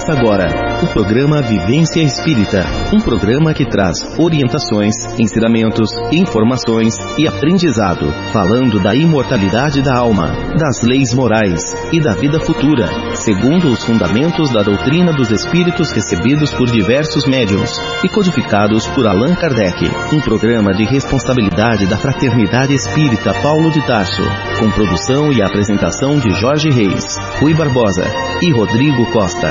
Começa agora o programa Vivência Espírita, um programa que traz orientações, ensinamentos, informações e aprendizado, falando da imortalidade da alma, das leis morais e da vida futura, segundo os fundamentos da doutrina dos espíritos recebidos por diversos médiuns e codificados por Allan Kardec. Um programa de responsabilidade da Fraternidade Espírita Paulo de Tarso, com produção e apresentação de Jorge Reis, Rui Barbosa e Rodrigo Costa.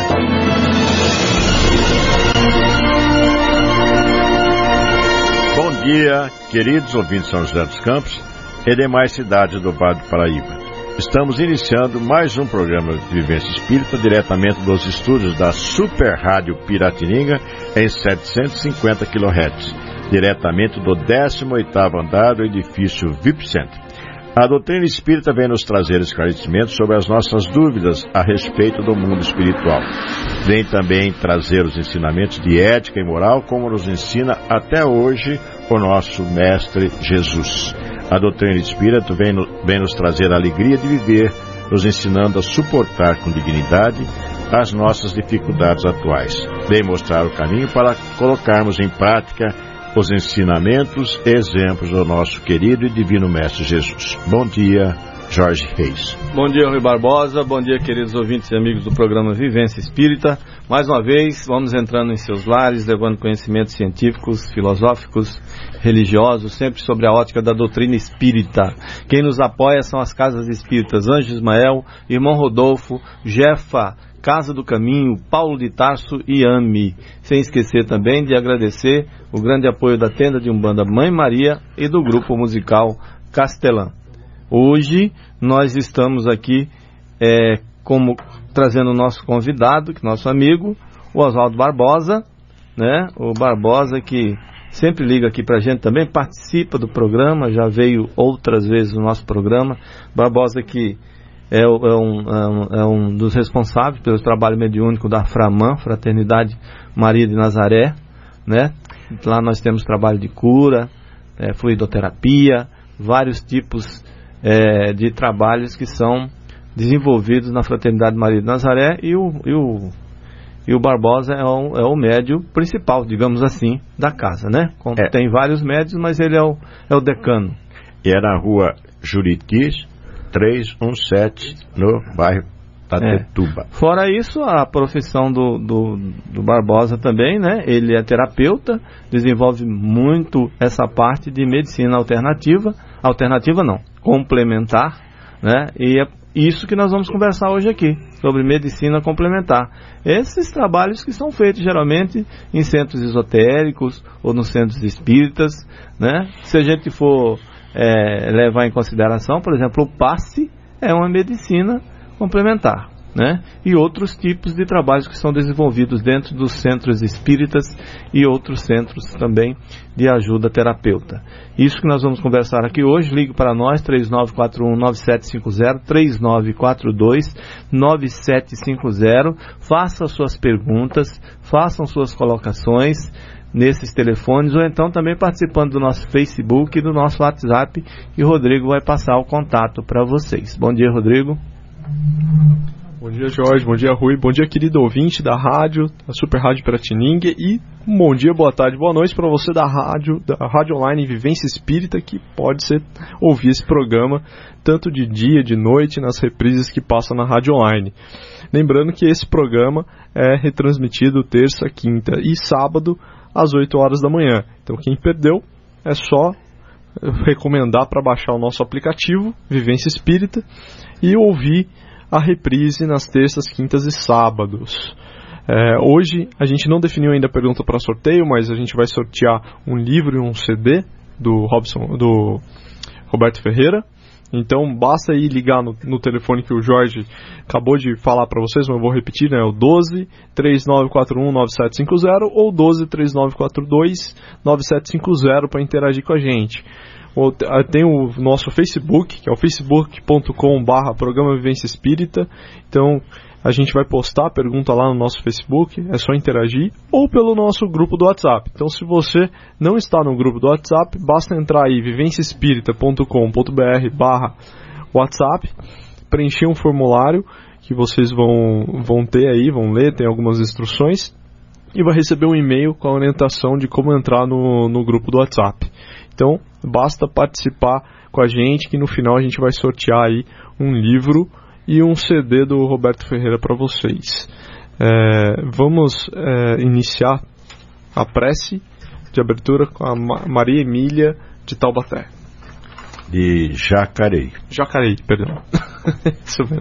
Bom dia, queridos ouvintes de São José dos Campos e demais cidades do Vale do Paraíba. Estamos iniciando mais um programa de Vivência Espírita diretamente dos estúdios da Super Rádio Piratininga em 750 kHz, diretamente do 18º andar do edifício VIP Center. A doutrina espírita vem nos trazer esclarecimentos sobre as nossas dúvidas a respeito do mundo espiritual. Vem também trazer os ensinamentos de ética e moral, como nos ensina até hoje o nosso Mestre Jesus. A doutrina espírita vem nos trazer a alegria de viver, nos ensinando a suportar com dignidade as nossas dificuldades atuais. Vem mostrar o caminho para colocarmos em prática os ensinamentos e exemplos do nosso querido e divino Mestre Jesus. Bom dia, Jorge Reis. Bom dia, Rui Barbosa. Bom dia, queridos ouvintes e amigos do programa Vivência Espírita. Mais uma vez, vamos entrando em seus lares, levando conhecimentos científicos, filosóficos, religiosos, sempre sobre a ótica da doutrina espírita. Quem nos apoia são as Casas Espíritas Anjo Ismael, Irmão Rodolfo, Jefa, Casa do Caminho, Paulo de Tarso e AME. Sem esquecer também de agradecer o grande apoio da Tenda de Umbanda Mãe Maria e do grupo musical Castelã. Hoje nós estamos aqui trazendo o nosso convidado, nosso amigo, o Oswaldo Barbosa, né? O Barbosa que sempre liga aqui pra gente também, participa do programa, já veio outras vezes no nosso programa. Barbosa que é um dos responsáveis pelo trabalho mediúnico da FRAMAN, Fraternidade Maria de Nazaré, né? Lá nós temos trabalho de cura, fluidoterapia, vários tipos de trabalhos que são desenvolvidos na Fraternidade Maria de Nazaré, e o Barbosa é o médium principal, digamos assim, da casa, né? Tem vários médios, mas ele é o decano. E é na rua Juriti 317, no bairro Tatetuba. Fora isso, a profissão do Barbosa também, né? Ele é terapeuta, desenvolve muito essa parte de medicina complementar, né? E é isso que nós vamos conversar hoje aqui, sobre medicina complementar. Esses trabalhos que são feitos geralmente em centros esotéricos ou nos centros espíritas, né? Se a gente for levar em consideração, por exemplo, o passe é uma medicina complementar, né? E outros tipos de trabalhos que são desenvolvidos dentro dos centros espíritas e outros centros também de ajuda terapeuta. Isso que nós vamos conversar aqui hoje. Ligue para nós, 3941-9750, 3942-9750. Faça suas perguntas, façam suas colocações nesses telefones, ou então também participando do nosso Facebook e do nosso WhatsApp, e o Rodrigo vai passar o contato para vocês. Bom dia, Rodrigo. Bom dia, Jorge. Bom dia, Rui. Bom dia, querido ouvinte da rádio, da Super Rádio Piratininga, e bom dia, boa tarde, boa noite para você da rádio online Vivência Espírita, que pode ouvir esse programa tanto de dia, de noite, nas reprises que passam na rádio online. Lembrando que esse programa é retransmitido terça, quinta e sábado às 8 horas da manhã. Então quem perdeu é só recomendar para baixar o nosso aplicativo Vivência Espírita e ouvir a reprise nas terças, quintas e sábados. Hoje a gente não definiu ainda a pergunta para sorteio, mas a gente vai sortear um livro e um CD do Roberto Ferreira. Então basta aí ligar no telefone que o Jorge acabou de falar para vocês, mas eu vou repetir, né? O 12-3941-9750 ou 12-3942-9750 para interagir com a gente. Tem o nosso Facebook, que é o facebook.com/programa Vivência Espírita. Então a gente vai postar a pergunta lá no nosso Facebook, é só interagir, ou pelo nosso grupo do WhatsApp. Então se você não está no grupo do WhatsApp, basta entrar aí vivenciaespírita.com.br/WhatsApp, preencher um formulário que vocês vão ter aí, vão ler, tem algumas instruções, e vai receber um e-mail com a orientação de como entrar no grupo do WhatsApp. Então, basta participar com a gente, que no final a gente vai sortear aí um livro e um CD do Roberto Ferreira para vocês. Vamos iniciar a prece de abertura com a Maria Emília de Taubaté. De Jacareí. Jacareí, perdão. Isso mesmo.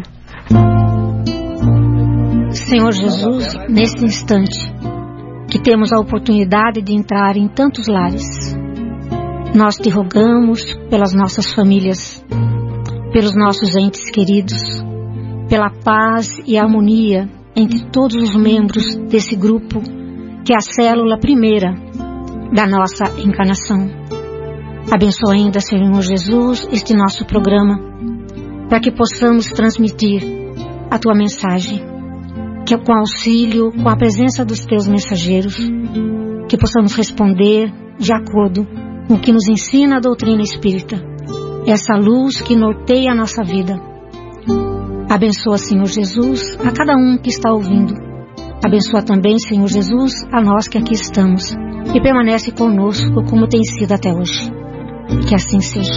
Senhor Jesus, nesse instante que temos a oportunidade de entrar em tantos lares, nós te rogamos pelas nossas famílias, pelos nossos entes queridos, pela paz e harmonia entre todos os membros desse grupo, que é a célula primeira da nossa encarnação. Abençoa ainda, Senhor Jesus, este nosso programa, para que possamos transmitir a Tua mensagem, que com auxílio, com a presença dos Teus mensageiros, que possamos responder de acordo com o que nos ensina a doutrina espírita, essa luz que norteia a nossa vida. Abençoa, Senhor Jesus, a cada um que está ouvindo. Abençoa também, Senhor Jesus, a nós que aqui estamos, e permanece conosco como tem sido até hoje. Que assim seja.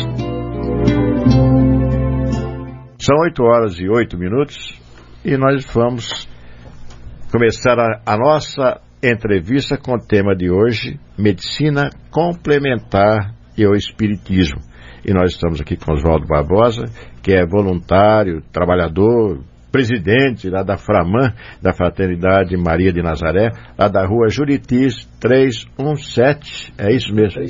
São 8h08 e nós vamos começar a nossa entrevista com o tema de hoje, Medicina Complementar e o Espiritismo. E nós estamos aqui com Oswaldo Barbosa, que é voluntário, trabalhador, presidente lá da Framan, da Fraternidade Maria de Nazaré, lá da rua Juritis 317, é isso mesmo?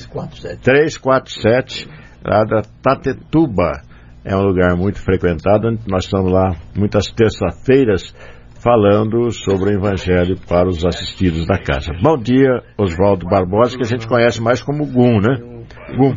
347, lá da Tatetuba. É um lugar muito frequentado, nós estamos lá muitas terças-feiras falando sobre o Evangelho para os assistidos da casa. Bom dia, Oswaldo Barbosa, que a gente conhece mais como Gum, né? Gum.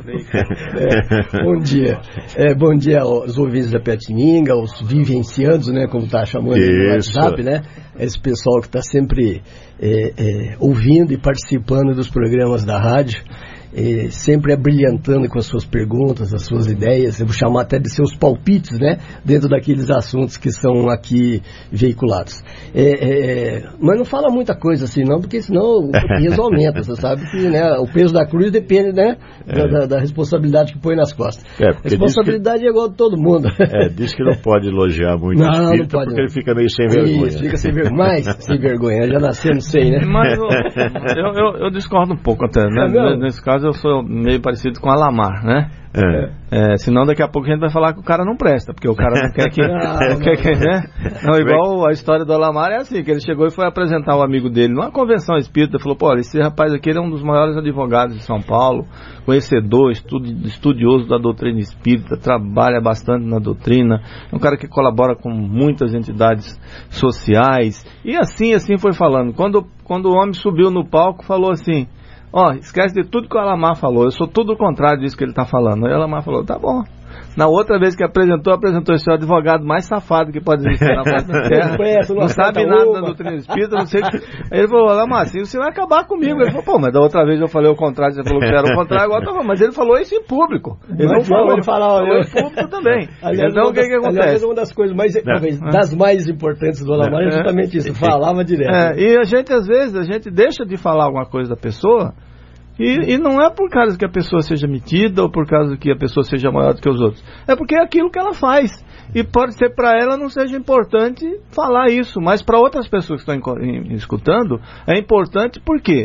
Bom dia. Bom dia aos ouvintes da Piratininga, aos vivenciandos, né, como está chamando no WhatsApp, né? Esse pessoal que está sempre ouvindo e participando dos programas da rádio. Sempre abrilhantando com as suas perguntas, as suas ideias, eu vou chamar até de seus palpites, né, dentro daqueles assuntos que são aqui veiculados. Mas não fala muita coisa assim não, porque senão o peso aumenta, você sabe que, né, o peso da cruz depende, né, da responsabilidade que põe nas costas. A responsabilidade é igual de todo mundo. Diz que não pode elogiar muito o espírito, não pode, porque ele fica meio sem vergonha. Isso, fica sem vergonha, mais sem vergonha, já nascemos sem, né? Mas eu discordo um pouco até, né, nesse caso eu sou meio parecido com Alamar, né? Senão daqui a pouco a gente vai falar que o cara não presta, porque o cara não quer que... né? Não, igual a história do Alamar é assim, que ele chegou e foi apresentar o amigo dele numa convenção espírita, falou, pô, esse rapaz aqui ele é um dos maiores advogados de São Paulo, conhecedor, estudioso da doutrina espírita, trabalha bastante na doutrina, é um cara que colabora com muitas entidades sociais, e assim foi falando. Quando o homem subiu no palco, falou assim, esquece de tudo que o Alamar falou, eu sou tudo o contrário disso que ele está falando. Aí o Alamar falou, tá bom. Na outra vez que apresentou esse advogado mais safado que pode existir na face da terra. Não sabe nada da doutrina espírita, não sei o que. Aí ele falou, Alamar, assim você vai acabar comigo. Ele falou, pô, mas da outra vez eu falei o contrário, você falou que era o contrário, agora tá bom. Mas ele falou isso em público. Ele não falou, ele falou em público também. Aliás, então o que acontece? Aliás, uma das coisas das mais importantes do Alamar é justamente isso, falava direto. E a gente, às vezes, deixa de falar alguma coisa da pessoa. E não é por causa que a pessoa seja metida ou por causa que a pessoa seja maior do que os outros. É porque é aquilo que ela faz. E pode ser para ela não seja importante falar isso, mas para outras pessoas que estão escutando, é importante porque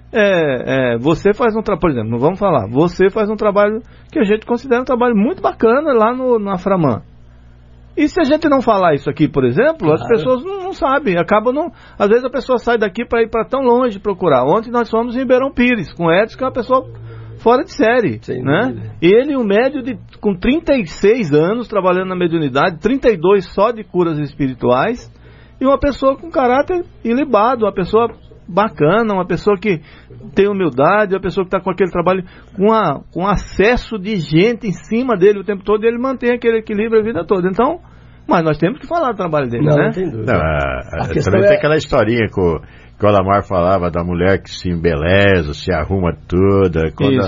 você faz um trabalho, por exemplo, não vamos falar, você faz um trabalho que a gente considera um trabalho muito bacana lá na Framan. E se a gente não falar isso aqui, por exemplo, claro, as pessoas não sabem, às vezes a pessoa sai daqui para ir para tão longe procurar. Ontem nós fomos em Ribeirão Pires, com o Edson, que é uma pessoa fora de série, né? Ele, um médio com 36 anos trabalhando na mediunidade, 32 só de curas espirituais, e uma pessoa com caráter ilibado, uma pessoa bacana, uma pessoa que tem humildade, uma pessoa que está com aquele trabalho com acesso de gente em cima dele o tempo todo, e ele mantém aquele equilíbrio a vida toda. Então, mas nós temos que falar do trabalho dele, né? Não tem dúvida. Também tem aquela historinha que o Alamar falava da mulher que se embeleza, se arruma toda, quando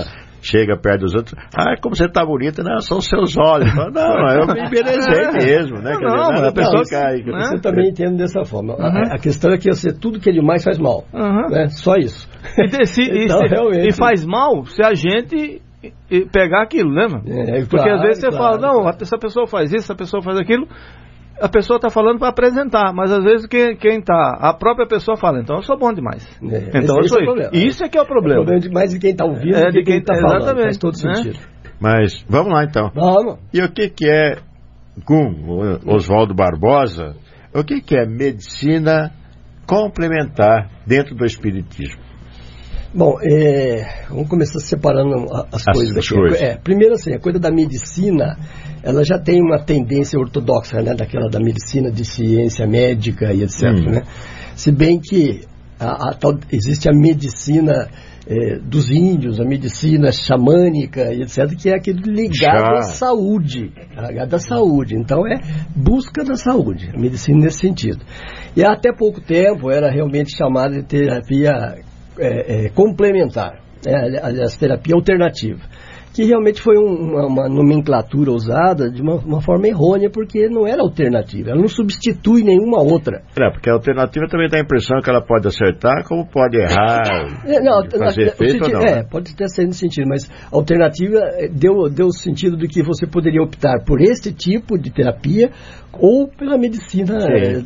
chega perto dos outros, como você tá bonita, não, são os seus olhos. Não, eu me embelezei mesmo, né? A pessoa você também entende dessa forma. A questão é que tudo que é demais faz mal, né? Só isso. E faz mal se a gente pegar aquilo, né, mano? Porque às vezes você fala, não, essa pessoa faz isso, essa pessoa faz aquilo. A pessoa está falando para apresentar, mas às vezes quem está, a própria pessoa fala, então eu sou bom demais. Então eu sou isso é que é o problema. O problema demais de quem está ouvindo de quem está falando. Exatamente. Faz todo sentido. Mas vamos lá então. Vamos. E o que é, com Oswaldo Barbosa, o que é medicina complementar dentro do espiritismo? Bom, vamos começar separando as coisas aqui. Primeiro assim, a coisa da medicina, ela já tem uma tendência ortodoxa, né, daquela da medicina de ciência médica e etc, né? Se bem que existe a medicina dos índios, a medicina xamânica e etc, que é aquilo ligado à saúde, então é busca da saúde, a medicina nesse sentido. E até pouco tempo era realmente chamada de terapia complementar, aliás, terapia alternativa, que realmente foi uma nomenclatura usada de uma forma errônea, porque não era alternativa, ela não substitui nenhuma outra. Porque a alternativa também dá a impressão que ela pode acertar, como pode errar, fazer efeito ou não. Pode até ser nesse sentido, mas a alternativa deu o sentido de que você poderia optar por esse tipo de terapia ou pela medicina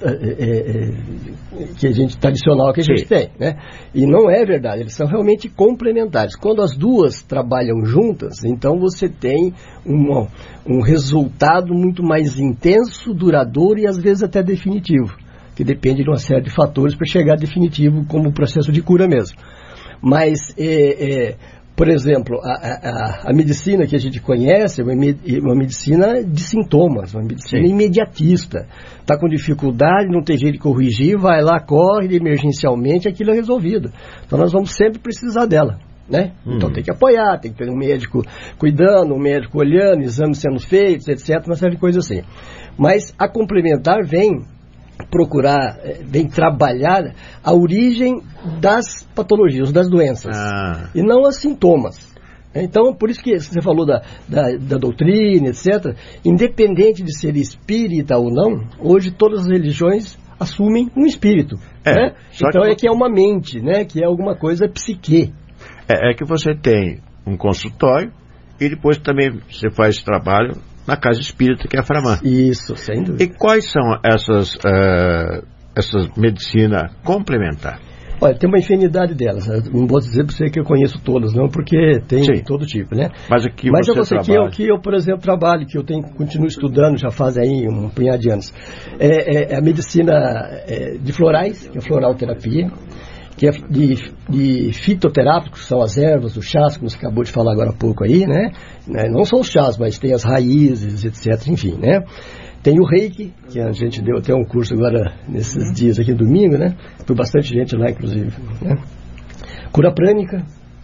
que a gente tradicional que a gente tem, né? E não é verdade, eles são realmente complementares. Quando as duas trabalham juntas, então você tem um resultado muito mais intenso, duradouro e às vezes até definitivo, que depende de uma série de fatores para chegar definitivo como processo de cura mesmo. Mas por exemplo, a medicina que a gente conhece é uma medicina de sintomas, uma medicina imediatista. Está com dificuldade, não tem jeito de corrigir, vai lá, corre emergencialmente, aquilo é resolvido. Então nós vamos sempre precisar dela, né? Então tem que apoiar, tem que ter um médico cuidando, um médico olhando, exames sendo feitos, etc., uma série de coisas assim. Mas a complementar vem trabalhar a origem das patologias, das doenças, e não os sintomas. Então, por isso que você falou da doutrina, etc., independente de ser espírita ou não, hoje todas as religiões assumem um espírito, né? Então que é uma mente, né? Que é alguma coisa psique. É que você tem um consultório e depois também você faz trabalho na casa espírita, que é a Framã. Isso, sem dúvida. E quais são essas medicina complementar? Olha, tem uma infinidade delas. Não vou dizer para você que eu conheço todas, não, porque tem todo tipo, né? Mas aqui você trabalha... que eu, por exemplo, trabalho, que eu continuo estudando, já faz aí um punhado de anos. É a medicina de florais, que é a floralterapia, que é de fitoterápicos, são as ervas, os chás, como você acabou de falar agora há pouco aí, né? Não são os chás, mas tem as raízes, etc., enfim, né? Tem o Reiki, que a gente deu até um curso agora nesses dias aqui domingo, né? Foi bastante gente lá, inclusive, né? Cura prânica,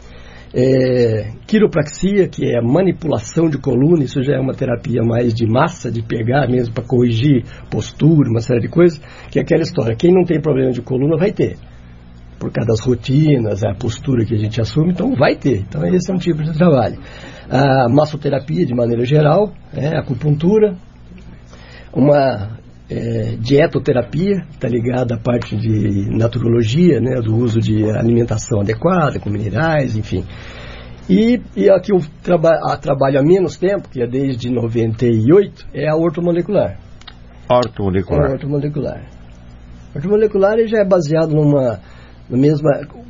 quiropraxia, que é a manipulação de coluna, isso já é uma terapia mais de massa, de pegar mesmo para corrigir postura, uma série de coisas, que é aquela história, quem não tem problema de coluna vai ter, por causa das rotinas, a postura que a gente assume, então vai ter. Então esse é um tipo de trabalho. A massoterapia, de maneira geral, a acupuntura, uma dietoterapia, que está ligada à parte de naturologia, né, do uso de alimentação adequada, com minerais, enfim. E aqui eu trabalho há menos tempo, que é desde 98, é a ortomolecular. Ortomolecular. Ortomolecular já é baseado na mesma...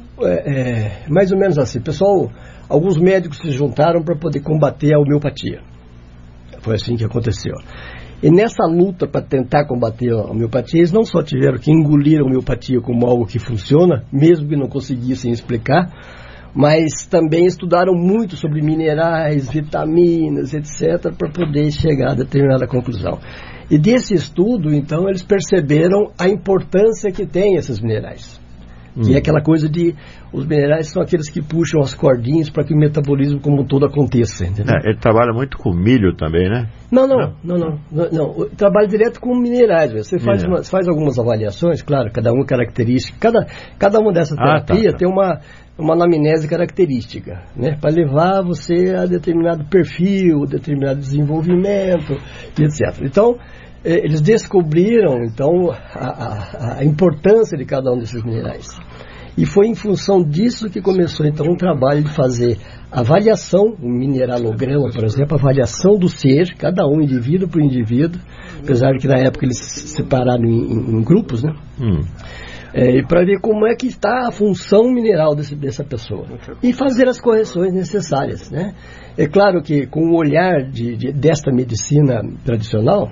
mais ou menos assim. Pessoal, alguns médicos se juntaram para poder combater a homeopatia. Foi assim que aconteceu. E nessa luta para tentar combater a homeopatia, eles não só tiveram que engolir a homeopatia como algo que funciona, mesmo que não conseguissem explicar, mas também estudaram muito sobre minerais, vitaminas, etc., para poder chegar a determinada conclusão. E desse estudo, então, eles perceberam a importância que tem esses minerais. Que é aquela coisa de... Os minerais são aqueles que puxam as cordinhas para que o metabolismo como um todo aconteça. Ele trabalha muito com milho também, né? Não. Trabalha direto com minerais. Você faz algumas avaliações, claro, cada uma característica. Cada uma dessas terapias tem uma anamnese característica, né? Para levar você a determinado perfil, determinado desenvolvimento, etc. Então, eles descobriram, então, a importância de cada um desses minerais. E foi em função disso que começou, então, um trabalho de fazer avaliação, um mineralograma, por exemplo, avaliação do ser, cada um, indivíduo por indivíduo, apesar de que na época eles se separaram em grupos, né? Para ver como é que está a função mineral dessa pessoa. E fazer as correções necessárias, né? É claro que com o olhar desta medicina tradicional,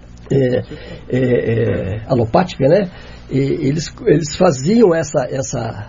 alopática, né? Eles faziam essa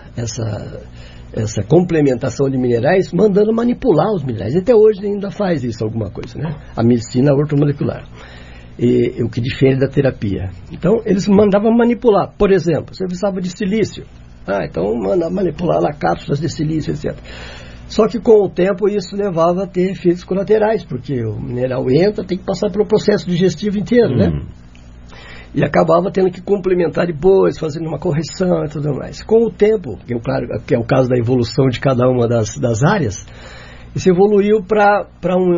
complementação de minerais, mandando manipular os minerais. Até hoje ainda faz isso alguma coisa, né? A medicina ortomolecular. O que difere da terapia. Então, eles mandavam manipular. Por exemplo, você precisava de silício. Então manda manipular lá cápsulas de silício, etc. Só que com o tempo isso levava a ter efeitos colaterais, porque o mineral entra, tem que passar pelo processo digestivo inteiro, né? E acabava tendo que complementar depois, fazendo uma correção e tudo mais. Com o tempo, que é o caso da evolução de cada uma das áreas, isso evoluiu para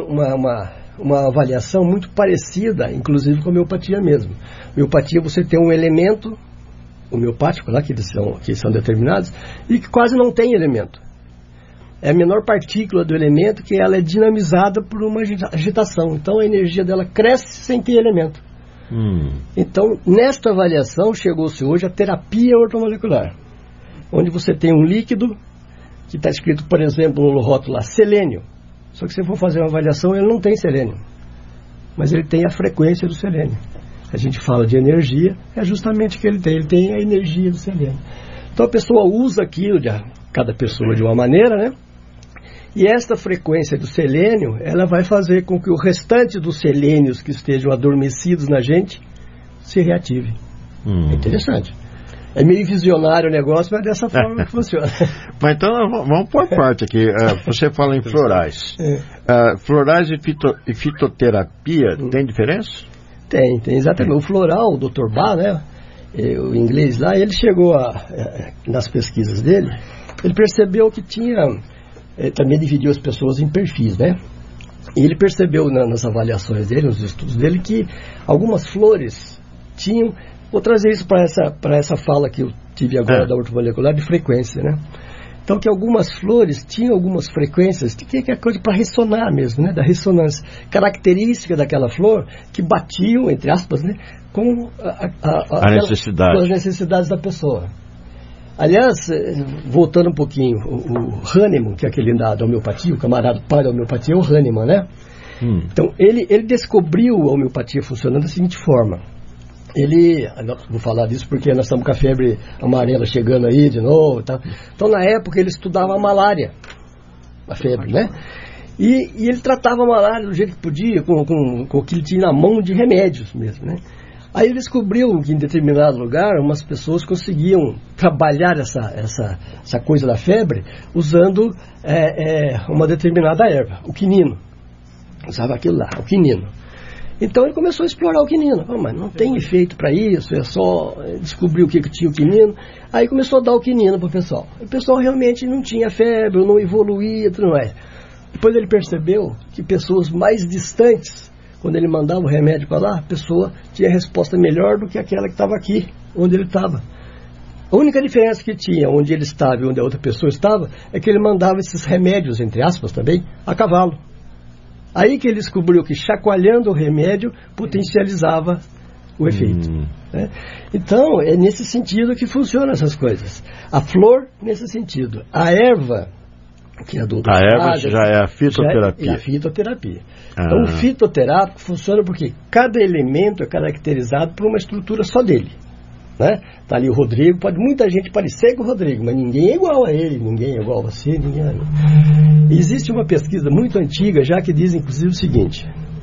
uma avaliação muito parecida, inclusive com a homeopatia mesmo. Homeopatia, você tem um elemento homeopático lá, que são determinados, e que quase não tem elemento. É a menor partícula do elemento que ela é dinamizada por uma agitação. Então a energia dela cresce sem ter elemento. Então, nesta avaliação, chegou-se hoje a terapia ortomolecular, onde você tem um líquido que está escrito, por exemplo, no rótulo lá, selênio. Só que se for fazer uma avaliação, ele não tem selênio, mas ele tem a frequência do selênio. A gente fala de energia, é justamente o que ele tem a energia do selênio. Então a pessoa usa aquilo, cada pessoa de uma maneira, né? E esta frequência do selênio, ela vai fazer com que o restante dos selênios que estejam adormecidos na gente se reative. É interessante. É meio visionário o negócio, mas é dessa forma que funciona. Mas então vamos por parte aqui. Você fala em florais. Florais e fitoterapia tem diferença? Tem exatamente. O floral, o Dr. Bach, né? O inglês lá, ele chegou nas pesquisas dele, ele percebeu que tinha... também dividiu as pessoas em perfis, né? E ele percebeu nas avaliações dele, nos estudos dele, que algumas flores tinham... Vou trazer isso para essa fala que eu tive agora da ortomolecular de frequência, né? Então, que algumas flores tinham algumas frequências, que é coisa para ressonar mesmo, né? Da ressonância. Característica daquela flor que batiam, entre aspas, né? Com necessidade. Com as necessidades da pessoa. Aliás, voltando um pouquinho, o Hahnemann, que é aquele da homeopatia, o camarada pai da homeopatia, é o Hahnemann, né? Então, ele descobriu a homeopatia funcionando da seguinte forma. Vou falar disso porque nós estamos com a febre amarela chegando aí de novo, tá? Então, na época, ele estudava a malária, a febre, né? E ele tratava a malária do jeito que podia, com o que ele tinha na mão de remédios mesmo, né? Aí ele descobriu que em determinado lugar umas pessoas conseguiam trabalhar essa coisa da febre usando uma determinada erva, o quinino. Usava aquilo lá, o quinino. Então ele começou a explorar o quinino. Mas não tem efeito para isso, é só descobrir o que tinha o quinino. Aí começou a dar o quinino para o pessoal. O pessoal realmente não tinha febre, não evoluía, tudo mais. Depois ele percebeu que pessoas mais distantes, quando ele mandava o remédio para lá, a pessoa tinha resposta melhor do que aquela que estava aqui, onde ele estava. A única diferença que tinha onde ele estava e onde a outra pessoa estava é que ele mandava esses remédios, entre aspas também, a cavalo. Aí que ele descobriu que chacoalhando o remédio potencializava o efeito. Né? Então, é nesse sentido que funcionam essas coisas. A flor, nesse sentido. A erva, que é do a erva já é a fitoterapia. É a fitoterapia. Então, o fitoterápico funciona porque cada elemento é caracterizado por uma estrutura só dele. Né? Tá ali o Rodrigo, muita gente parecer com o Rodrigo, mas ninguém é igual a ele, ninguém é igual a você, ninguém é... Existe uma pesquisa muito antiga já que diz inclusive o seguinte: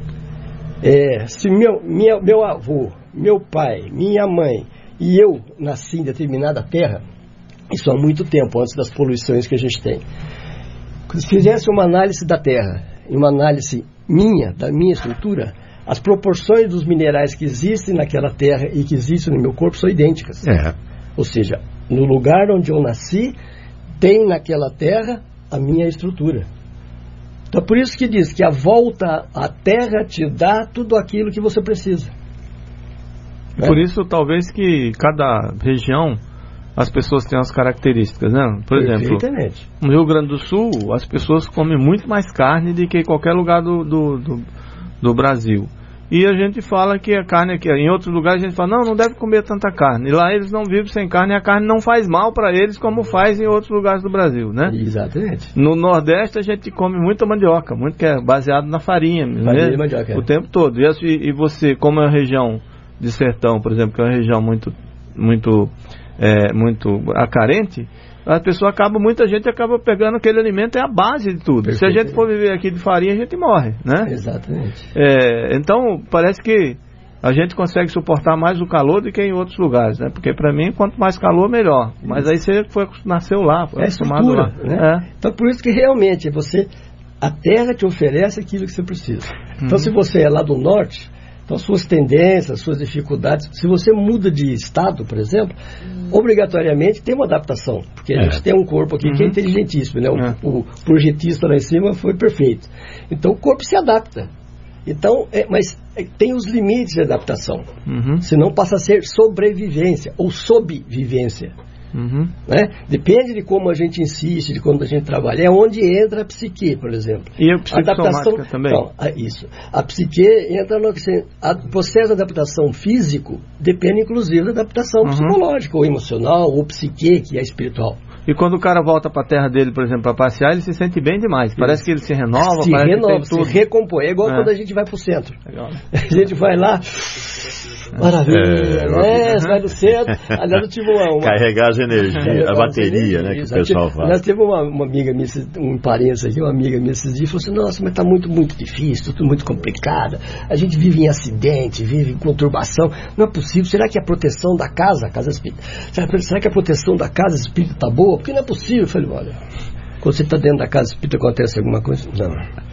se meu avô, meu pai, minha mãe e eu nasci em determinada terra, Isso há muito tempo, antes das poluições que a gente tem. Se fizesse uma análise da Terra, uma análise da minha estrutura, as proporções dos minerais que existem naquela Terra e que existem no meu corpo são idênticas. Ou seja, no lugar onde eu nasci, tem naquela Terra a minha estrutura. Então, por isso que diz que a volta à Terra te dá tudo aquilo que você precisa. Por isso, talvez que cada região, as pessoas têm as características, né? Por exemplo, no Rio Grande do Sul, as pessoas comem muito mais carne do que em qualquer lugar do Brasil. E a gente fala que a carne aqui, em outros lugares a gente fala, não deve comer tanta carne. E lá eles não vivem sem carne e a carne não faz mal para eles como faz em outros lugares do Brasil, né? Exatamente. No Nordeste a gente come muita mandioca, muito que é baseado na farinha, de mandioca, o tempo todo. E você, como é uma região de sertão, por exemplo, que é uma região muito carente, muita gente acaba pegando aquele alimento, é a base de tudo. Se a gente for viver aqui de farinha, a gente morre, né? Exatamente. Então, parece que a gente consegue suportar mais o calor do que em outros lugares, né? Porque para mim, quanto mais calor, melhor. Mas aí você nasceu lá, foi acostumado lá. Né? Então, por isso que realmente a terra te oferece aquilo que você precisa. Então, se você é lá do norte, então suas tendências, suas dificuldades, se você muda de estado, por exemplo, obrigatoriamente tem uma adaptação, porque a gente tem um corpo aqui que é inteligentíssimo, né? O projetista lá em cima foi perfeito. Então o corpo se adapta. Então, mas tem os limites de adaptação, senão passa a ser sobrevivência ou subvivência. Né? Depende de como a gente insiste, de como a gente trabalha. É onde entra a psique, por exemplo. E a psicossomática também? Então, isso. A psique entra no processo de adaptação físico, depende inclusive da adaptação psicológica, ou emocional, ou psique, que é espiritual. E quando o cara volta para a terra dele, por exemplo, para passear, ele se sente bem demais. Parece que ele se renova, se recompõe. É igual quando a gente vai para o centro. Legal. A gente vai lá, maravilha, vai no centro. Aliás, eu tive carregar as energias, a bateria, né, que o pessoal fala. Nós teve uma amiga minha, um parente aqui, uma amiga minha esses dias, falou assim, nossa, mas está muito, muito difícil, tudo muito complicado. A gente vive em acidente, vive em conturbação. Não é possível. Será que a proteção da casa espírita, será que a proteção da casa espírita está boa? Porque não é possível. Eu falei, olha, quando você está dentro da casa espírita acontece alguma coisa? Não.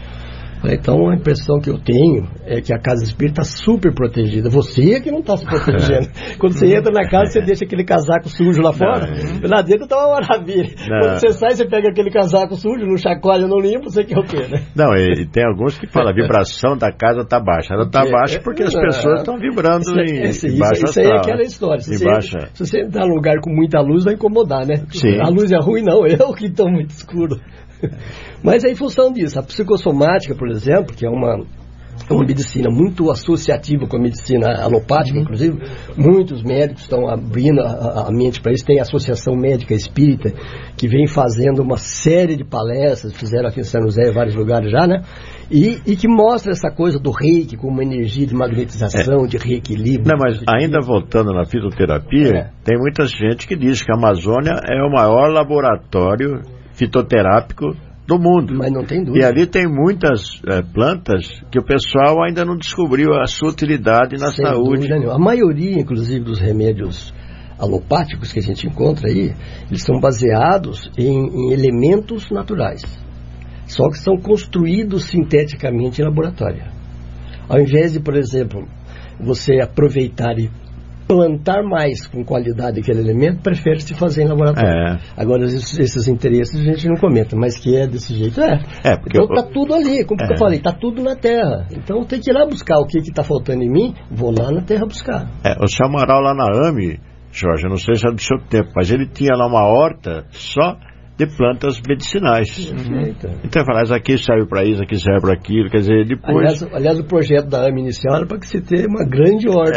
Então a impressão que eu tenho é que a casa espírita está super protegida. Você é que não está se protegendo. Quando você entra na casa, você deixa aquele casaco sujo lá fora. Lá dentro está uma maravilha. Quando você sai, você pega aquele casaco sujo, não chacoalha, não limpa, você quer o quê, né? Não, e tem alguns que falam, a vibração da casa está baixa. Ela está baixa porque as pessoas estão vibrando em baixo astral. Isso aí é aquela história. Se você entrar num lugar com muita luz, vai incomodar, né? Sim. A luz é ruim, não. Eu que estou muito escuro. Mas é em função disso. A psicossomática, por exemplo, que é uma medicina muito associativa com a medicina alopática, inclusive, muitos médicos estão abrindo a mente para isso. Tem a Associação Médica Espírita, que vem fazendo uma série de palestras, fizeram aqui em São José em vários lugares já, né? E que mostra essa coisa do reiki como uma energia de magnetização, de reequilíbrio. Não, mas ainda voltando na fitoterapia, tem muita gente que diz que a Amazônia é o maior laboratório fitoterápico do mundo. Mas não tem dúvida. E ali tem muitas plantas que o pessoal ainda não descobriu a sua utilidade na saúde. A maioria, inclusive, dos remédios alopáticos que a gente encontra aí, eles são baseados em elementos naturais. Só que são construídos sinteticamente em laboratório. Ao invés de, por exemplo, você aproveitar e plantar mais com qualidade aquele elemento, prefere-se fazer em laboratório. Agora, esses interesses a gente não comenta, mas que é desse jeito, porque então está tudo ali, como eu falei, está tudo na terra. Então tem que ir lá buscar o que está faltando em mim, vou lá na terra buscar. O seu Amaral lá na AME, Jorge, eu não sei se é do seu tempo, mas ele tinha lá uma horta só de plantas medicinais. Então fala, isso aqui serve para isso, aqui serve para aquilo, quer dizer, depois... Aliás, o projeto da AME inicial era para que se tenha uma grande horta.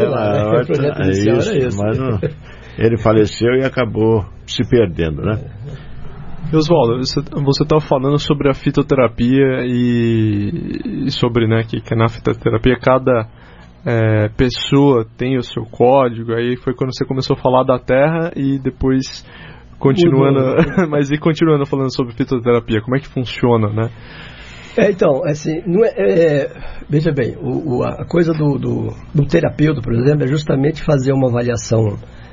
O projeto inicial era esse. Mas ele faleceu e acabou se perdendo, né? Oswaldo, você estava falando sobre a fitoterapia e sobre, né, que na fitoterapia cada pessoa tem o seu código. Aí foi quando você começou a falar da terra e depois... Continuando falando sobre fitoterapia, como é que funciona, né? Então, assim, veja bem, a coisa do terapeuta, por exemplo, é justamente fazer uma avaliação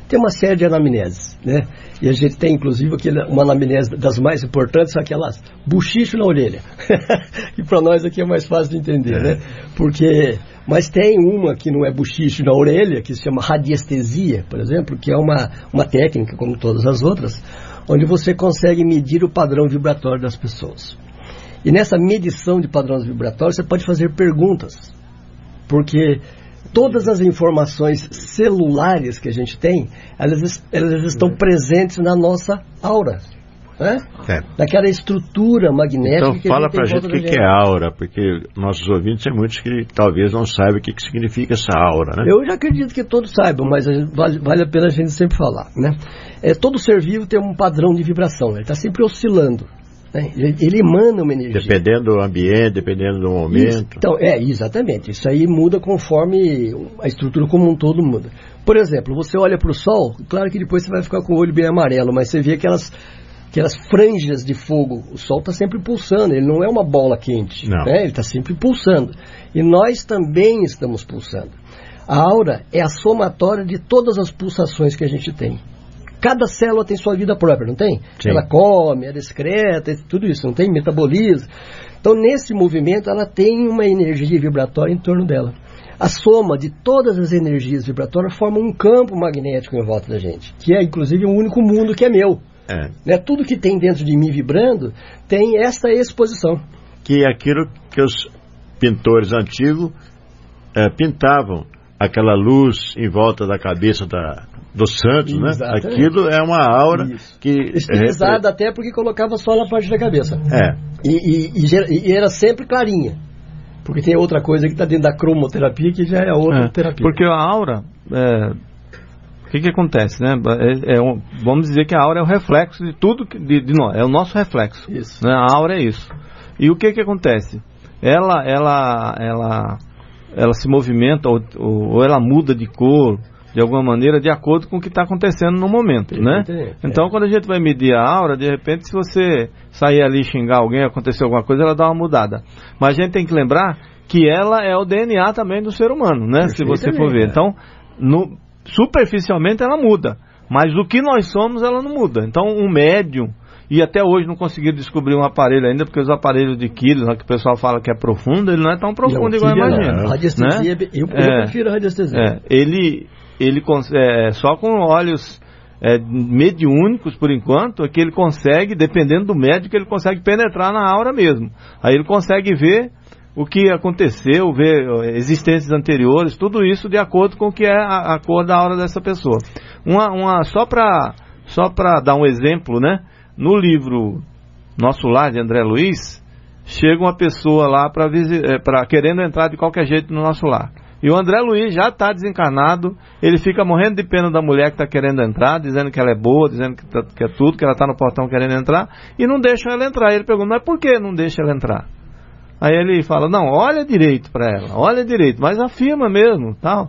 tem uma série de anamneses, né? E a gente tem, inclusive, uma anamnese das mais importantes, aquelas buchicho na orelha. Que para nós aqui é mais fácil de entender, né? Mas tem uma que não é buchicho na orelha, que se chama radiestesia, por exemplo, que é uma técnica, como todas as outras, onde você consegue medir o padrão vibratório das pessoas. E nessa medição de padrões vibratórios, você pode fazer perguntas, porque todas as informações celulares que a gente tem, elas estão presentes na nossa aura, né? Naquela estrutura magnética. Então fala pra gente o que é aura, porque nossos ouvintes tem muitos que talvez não saibam o que significa essa aura, né? Eu já acredito que todos saibam, mas vale a pena a gente sempre falar, né? Todo ser vivo tem um padrão de vibração, ele está sempre oscilando. Ele emana uma energia. Dependendo do ambiente, dependendo do momento. Então, exatamente. Isso aí muda conforme a estrutura como um todo muda. Por exemplo, você olha para o Sol, claro que depois você vai ficar com o olho bem amarelo, mas você vê aquelas franjas de fogo. O Sol está sempre pulsando, ele não é uma bola quente. Ele está sempre pulsando. E nós também estamos pulsando. A aura é a somatória de todas as pulsações que a gente tem. Cada célula tem sua vida própria, não tem? Sim. Ela come, ela excreta, tudo isso, não tem? Metaboliza. Então, nesse movimento, ela tem uma energia vibratória em torno dela. A soma de todas as energias vibratórias forma um campo magnético em volta da gente, que é, inclusive, o único mundo que é meu. Né? Tudo que tem dentro de mim vibrando tem essa exposição. Que é aquilo que os pintores antigos pintavam, aquela luz em volta da cabeça dos santos, né? Aquilo é uma aura estilizada até porque colocava só na parte da cabeça. E era sempre clarinha. Porque tem outra coisa que está dentro da cromoterapia que já é outra terapia. Porque a aura, o que acontece, né? Vamos dizer que a aura é o reflexo de tudo de nós, é o nosso reflexo. Isso. Né? A aura é isso. E o que acontece? Ela se movimenta ou ela muda de cor de alguma maneira de acordo com o que está acontecendo no momento, né? Então, quando a gente vai medir a aura, de repente, se você sair ali e xingar alguém, acontecer alguma coisa, ela dá uma mudada. Mas a gente tem que lembrar que ela é o DNA também do ser humano, né? Se você for ver. Então, superficialmente ela muda, mas o que nós somos, ela não muda. Então, um médium, e até hoje não conseguiram descobrir um aparelho ainda, porque os aparelhos de Kirlian, que o pessoal fala que é profundo, ele não é tão profundo igual imagina. Radiestesia, né? Eu prefiro a radiestesia. Ele só com olhos mediúnicos, por enquanto, é que ele consegue, dependendo do médico, ele consegue penetrar na aura mesmo. Aí ele consegue ver o que aconteceu, ver existências anteriores, tudo isso de acordo com o que é a cor da aura dessa pessoa. Só para dar um exemplo, né? No livro Nosso Lar, de André Luiz, chega uma pessoa lá querendo entrar de qualquer jeito no nosso lar. E o André Luiz já está desencarnado, ele fica morrendo de pena da mulher que está querendo entrar, dizendo que ela é boa, dizendo que é tudo, que ela está no portão querendo entrar, e não deixa ela entrar. Ele pergunta, mas por que não deixa ela entrar? Aí ele fala, não, olha direito para ela, olha direito, mas afirma mesmo, tal.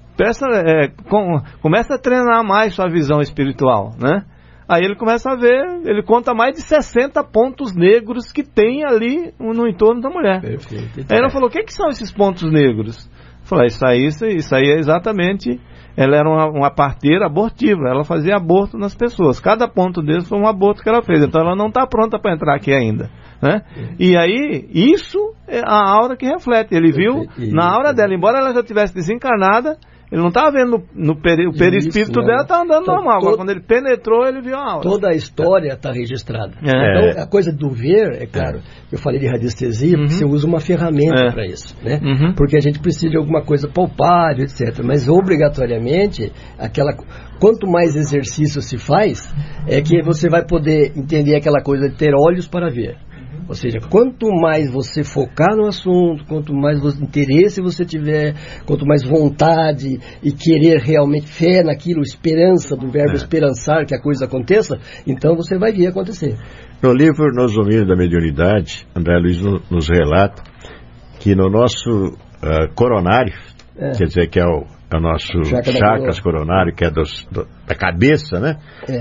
Começa a treinar mais sua visão espiritual, né? Aí ele começa a ver, ele conta mais de 60 pontos negros que tem ali no entorno da mulher. Perfeito. Aí ela falou, o que são esses pontos negros? Falei, isso aí é exatamente, ela era uma parteira abortiva, ela fazia aborto nas pessoas, cada ponto deles foi um aborto que ela fez, então ela não está pronta para entrar aqui ainda, né? E aí, isso é a aura que reflete, ele viu na aura dela, embora ela já tivesse desencarnada, ele não estava vendo o perispírito dela, estava andando normal. Agora, quando ele penetrou, ele viu a aura. Toda a história está registrada. Então, a coisa do ver, é claro, eu falei de radiestesia, porque você usa uma ferramenta para isso, né? Porque a gente precisa de alguma coisa palpável, etc. Mas, obrigatoriamente, quanto mais exercício se faz, é que você vai poder entender aquela coisa de ter olhos para ver. Ou seja, quanto mais você focar no assunto, quanto mais interesse você tiver, quanto mais vontade e querer realmente fé naquilo, esperança, do verbo esperançar que a coisa aconteça, então você vai ver acontecer. No livro Nos Domínios da Mediunidade, André Luiz nos relata que no nosso coronário, quer dizer que é o nosso chakras coronário, que é da cabeça, né?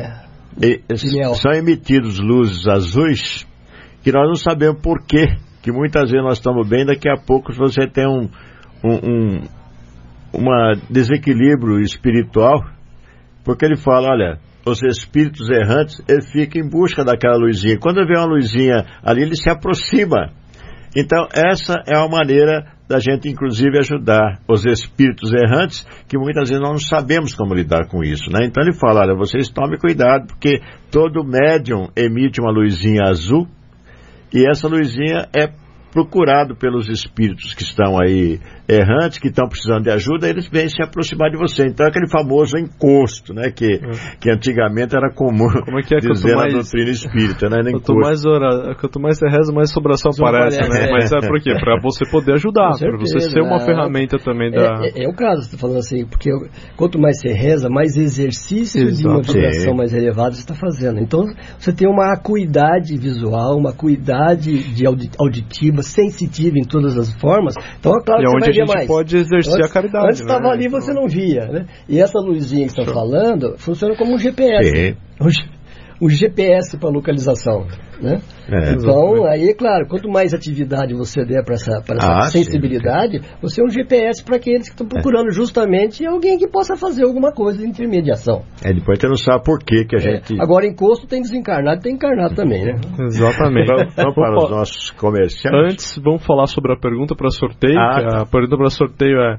São emitidos luzes azuis que nós não sabemos por quê, que muitas vezes nós estamos bem, daqui a pouco você tem um desequilíbrio espiritual, Porque ele fala, olha, os espíritos errantes, ele fica em busca daquela luzinha. Quando vê uma luzinha ali, ele se aproxima. Então, essa é a maneira da gente, inclusive, ajudar os espíritos errantes, que muitas vezes nós não sabemos como lidar com isso, né? Então, ele fala, olha, vocês tomem cuidado, porque todo médium emite uma luzinha azul, e essa luzinha é procurado pelos espíritos que estão aí errantes, que estão precisando de ajuda, eles vêm se aproximar de você. Então, aquele famoso encosto, né, que antigamente era comum dizer na doutrina espírita, né, quanto mais você reza, mais sobração aparece, né? Mas é por quê? Para você poder ajudar, para você ser uma ferramenta também da... É o caso, você está falando assim, porque quanto mais você reza, mais exercício de uma vibração mais elevada você está fazendo. Então, você tem uma acuidade visual, uma acuidade auditiva, sensitiva em todas as formas. Então, é claro que você vai ver mais. A gente pode exercer a caridade. Antes estava ali, você não via, né? E essa luzinha que você está falando funciona como um GPS. Um GPS para localização, né? Então, aí, claro, quanto mais atividade você der para essa sensibilidade, você é um GPS para aqueles que estão procurando justamente alguém que possa fazer alguma coisa de intermediação. Depois você não sabe por que a gente... Agora, encosto tem desencarnado e tem encarnado também, né? Exatamente. Vamos para os nossos comerciantes. Antes, vamos falar sobre a pergunta para sorteio. A pergunta para sorteio é...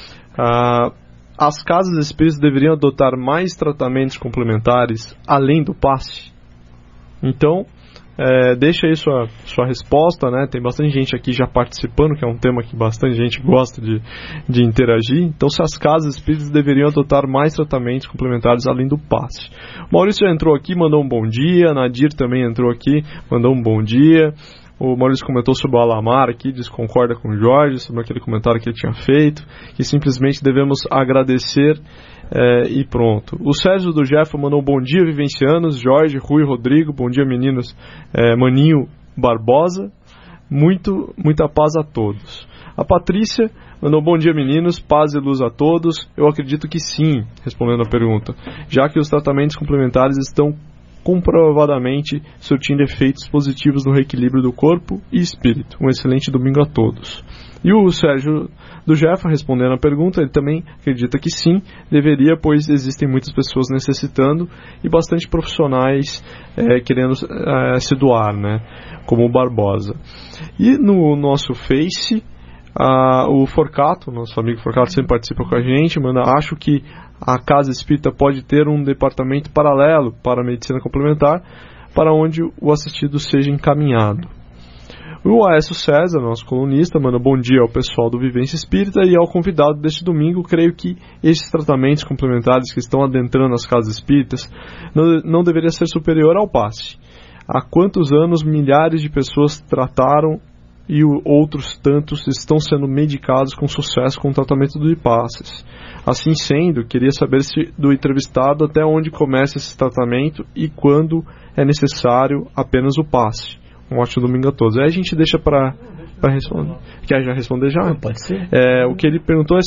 as casas espíritas deveriam adotar mais tratamentos complementares além do passe? Então, deixa aí sua resposta, né? Tem bastante gente aqui já participando, que é um tema que bastante gente gosta de interagir. Então, se as casas espíritas deveriam adotar mais tratamentos complementares além do passe. O Maurício já entrou aqui, mandou um bom dia. Nadir também entrou aqui, mandou um bom dia. O Maurício comentou sobre o Alamar aqui, concorda com o Jorge sobre aquele comentário que ele tinha feito, que simplesmente devemos agradecer e pronto. O Sérgio do Jeff mandou um bom dia, vivencianos, Jorge, Rui, Rodrigo, bom dia meninos, Maninho Barbosa, muita paz a todos. A Patrícia mandou bom dia meninos, paz e luz a todos. Eu acredito que sim, respondendo a pergunta, já que os tratamentos complementares estão comprovadamente surtindo efeitos positivos no reequilíbrio do corpo e espírito. Um excelente domingo a todos. E o Sérgio do Jeff, respondendo a pergunta, ele também acredita que sim, deveria, pois existem muitas pessoas necessitando e bastante profissionais querendo se doar, né? Como o Barbosa. E no nosso Face, o Forcato, nosso amigo Forcato sempre participa com a gente, acho que a Casa Espírita pode ter um departamento paralelo para a medicina complementar, para onde o assistido seja encaminhado. O Aécio César, nosso colunista, manda bom dia ao pessoal do Vivência Espírita e ao convidado deste domingo. Creio que esses tratamentos complementares que estão adentrando as casas espíritas não deveria ser superior ao passe. Há quantos anos milhares de pessoas trataram e outros tantos estão sendo medicados com sucesso com o tratamento de passes. Assim sendo, queria saber do entrevistado até onde começa esse tratamento e quando é necessário apenas o passe. Um ótimo domingo a todos. Aí a gente deixa para responder. Quer já responder já? Pode ser. O que ele perguntou é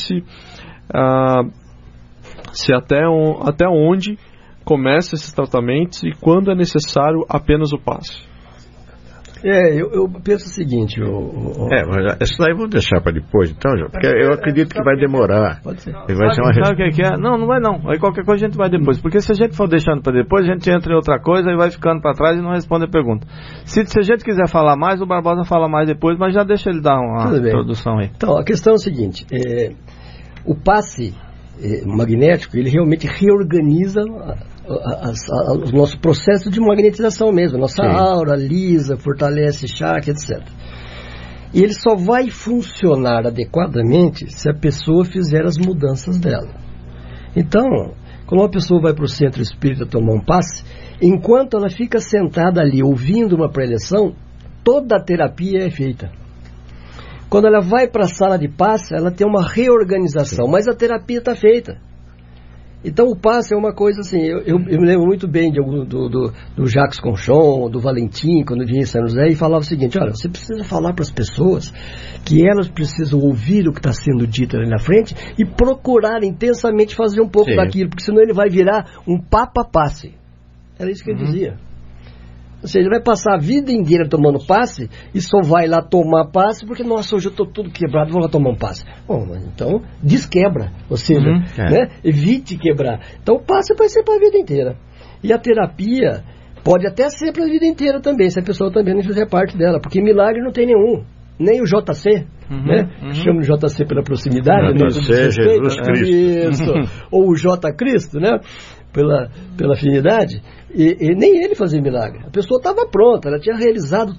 se até onde começa esses tratamentos e quando é necessário apenas o passe. Eu penso o seguinte... mas isso daí vamos deixar para depois, então, porque eu acredito que vai demorar. Pode ser. Sabe o que é? Não vai não. Aí qualquer coisa a gente vai depois. Porque se a gente for deixando para depois, a gente entra em outra coisa e vai ficando para trás e não responde a pergunta. Se a gente quiser falar mais, o Barbosa fala mais depois, mas já deixa ele dar uma introdução aí. Então, a questão é o seguinte. O passe magnético, ele realmente reorganiza o nosso processo de magnetização mesmo, a nossa aura lisa, fortalece chakra, etc. E ele só vai funcionar adequadamente se a pessoa fizer as mudanças dela. Então, quando uma pessoa vai para o centro espírita tomar um passe, enquanto ela fica sentada ali ouvindo uma preleção, toda a terapia é feita. Quando ela vai para a sala de passe, ela tem uma reorganização, mas a terapia está feita. Então o passe é uma coisa assim, eu me lembro muito bem do Jacques Conchon, do Valentim, quando vinha em São José, e falava o seguinte: olha, você precisa falar para as pessoas que elas precisam ouvir o que está sendo dito ali na frente e procurar intensamente fazer um pouco daquilo, porque senão ele vai virar um papa-passe. Era isso que ele dizia. Ou seja, ele vai passar a vida inteira tomando passe e só vai lá tomar passe porque, nossa, hoje eu estou tudo quebrado, vou lá tomar um passe. Bom, então, desquebra. Ou seja, né? Evite quebrar. Então, o passe vai ser para a vida inteira. E a terapia pode até ser para a vida inteira também, se a pessoa também não fizer parte dela, porque milagre não tem nenhum. Nem o JC, né? Chama de JC pela proximidade. JC, Jesus Cristo. Isso. Ou o J Cristo, né? Pela afinidade. E nem ele fazia milagre. A pessoa estava pronta, ela tinha realizado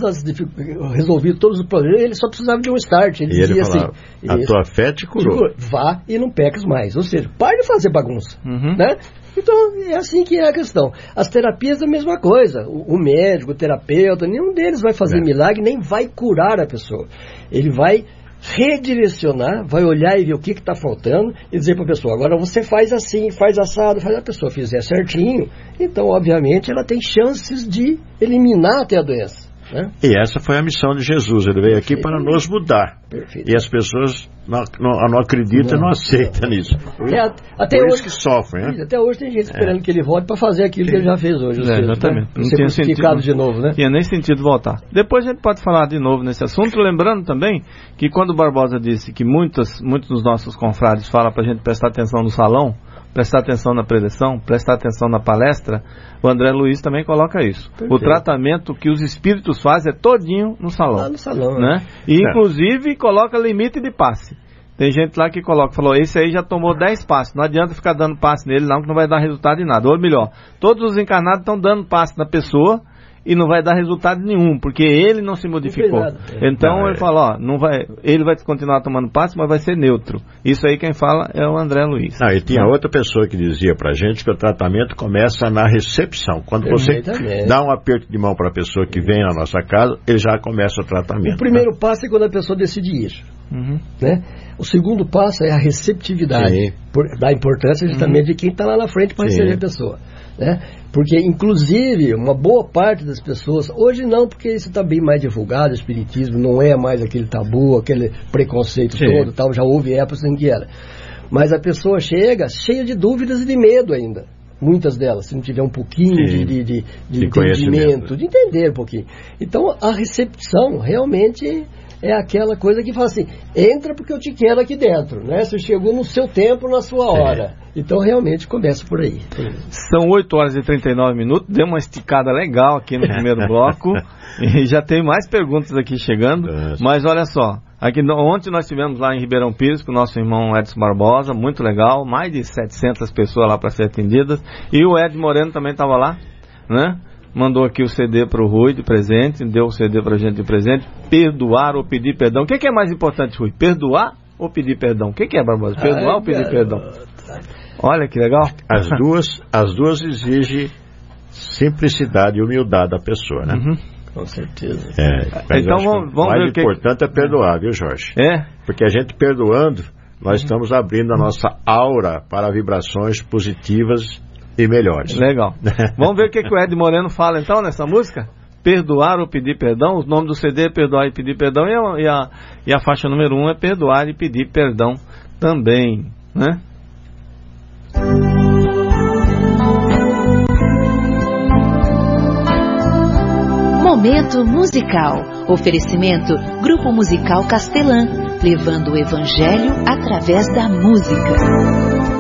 resolvido todos os problemas, ele só precisava de um start. Ele dizia falava, assim: a tua fé te curou. Vá e não peques mais. Ou seja, pare de fazer bagunça, né? Então, é assim que é a questão. As terapias é a mesma coisa. O médico, o terapeuta, nenhum deles vai fazer milagre, nem vai curar a pessoa. Ele vai redirecionar, vai olhar e ver o que está faltando e dizer para a pessoa, agora você faz assim, faz assado, faz a pessoa fizer certinho, então, obviamente, ela tem chances de eliminar até a doença. Né? E essa foi a missão de Jesus, ele veio aqui para nos mudar. Perfeito. E as pessoas não acreditam, não aceitam nisso. Até por hoje, isso que sofrem, né? Até hoje tem gente esperando que ele volte para fazer aquilo que ele já fez hoje. Exatamente. Não tinha sentido de novo, né? Tinha nem sentido voltar. Depois a gente pode falar de novo nesse assunto, lembrando também que quando o Barbosa disse que muitos dos nossos confrades falam para a gente prestar atenção no salão, prestar atenção na preleção, prestar atenção na palestra, o André Luiz também coloca isso. Perfeito. O tratamento que os espíritos fazem é todinho no salão. Lá no salão, né? E inclusive coloca limite de passe. Tem gente lá que falou, esse aí já tomou 10 passes, não adianta ficar dando passe nele não, que não vai dar resultado em nada. Ou melhor, todos os encarnados estão dando passe na pessoa e não vai dar resultado nenhum, porque ele não se modificou. Então ele fala, ele vai continuar tomando passe, mas vai ser neutro. Isso aí quem fala é o André Luiz. E tinha outra pessoa que dizia pra gente que o tratamento começa na recepção. Quando você dá um aperto de mão para a pessoa que vem na nossa casa, ele já começa o tratamento. O primeiro passo é quando a pessoa decide ir. Né? O segundo passo é a receptividade, da importância justamente de quem está lá na frente para receber a pessoa. Né? Porque, inclusive, uma boa parte das pessoas, hoje não, porque isso está bem mais divulgado, o espiritismo não é mais aquele tabu, aquele preconceito todo, tal, já houve épocas em que era. Mas a pessoa chega cheia de dúvidas e de medo ainda, muitas delas, se não tiver um pouquinho de entendimento, de entender um pouquinho. Então, a recepção realmente é aquela coisa que fala assim, entra porque eu te quero aqui dentro, né? Você chegou no seu tempo, na sua hora. Então, realmente, começa por aí. São 8 horas e 39 minutos, deu uma esticada legal aqui no primeiro bloco, e já tem mais perguntas aqui chegando, mas olha só, ontem nós estivemos lá em Ribeirão Pires com o nosso irmão Edson Barbosa, muito legal, mais de 700 pessoas lá para ser atendidas, e o Ed Moreno também estava lá, né? Mandou aqui o CD para o Rui de presente, deu o CD para a gente de presente. Perdoar ou pedir perdão. O que é mais importante, Rui? Perdoar ou pedir perdão? O que é, Barbosa? Perdoar ou pedir perdão? Olha que legal. As duas exigem simplicidade e humildade da pessoa, né? Com certeza. Então vamos ver o mais importante é perdoar, viu, Jorge? Porque a gente perdoando, nós estamos abrindo a nossa aura para vibrações positivas e melhores. Legal. Vamos ver o que o Ed Moreno fala então nessa música? Perdoar ou pedir perdão. O nome do CD é Perdoar e Pedir Perdão, e a faixa número 1 é Perdoar e Pedir Perdão também, né? Momento musical. Oferecimento Grupo Musical Castelã, levando o Evangelho através da música.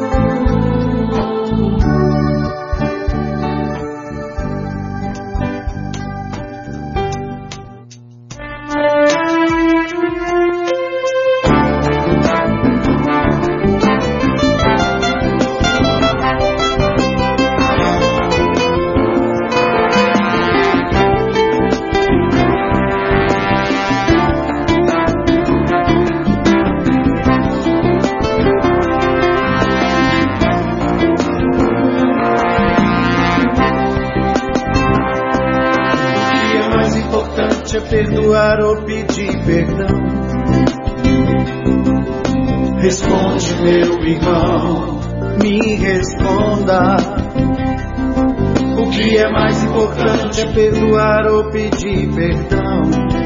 Perdoar ou pedir perdão? Responde, meu irmão, me responda. O que é mais importante é perdoar ou pedir perdão?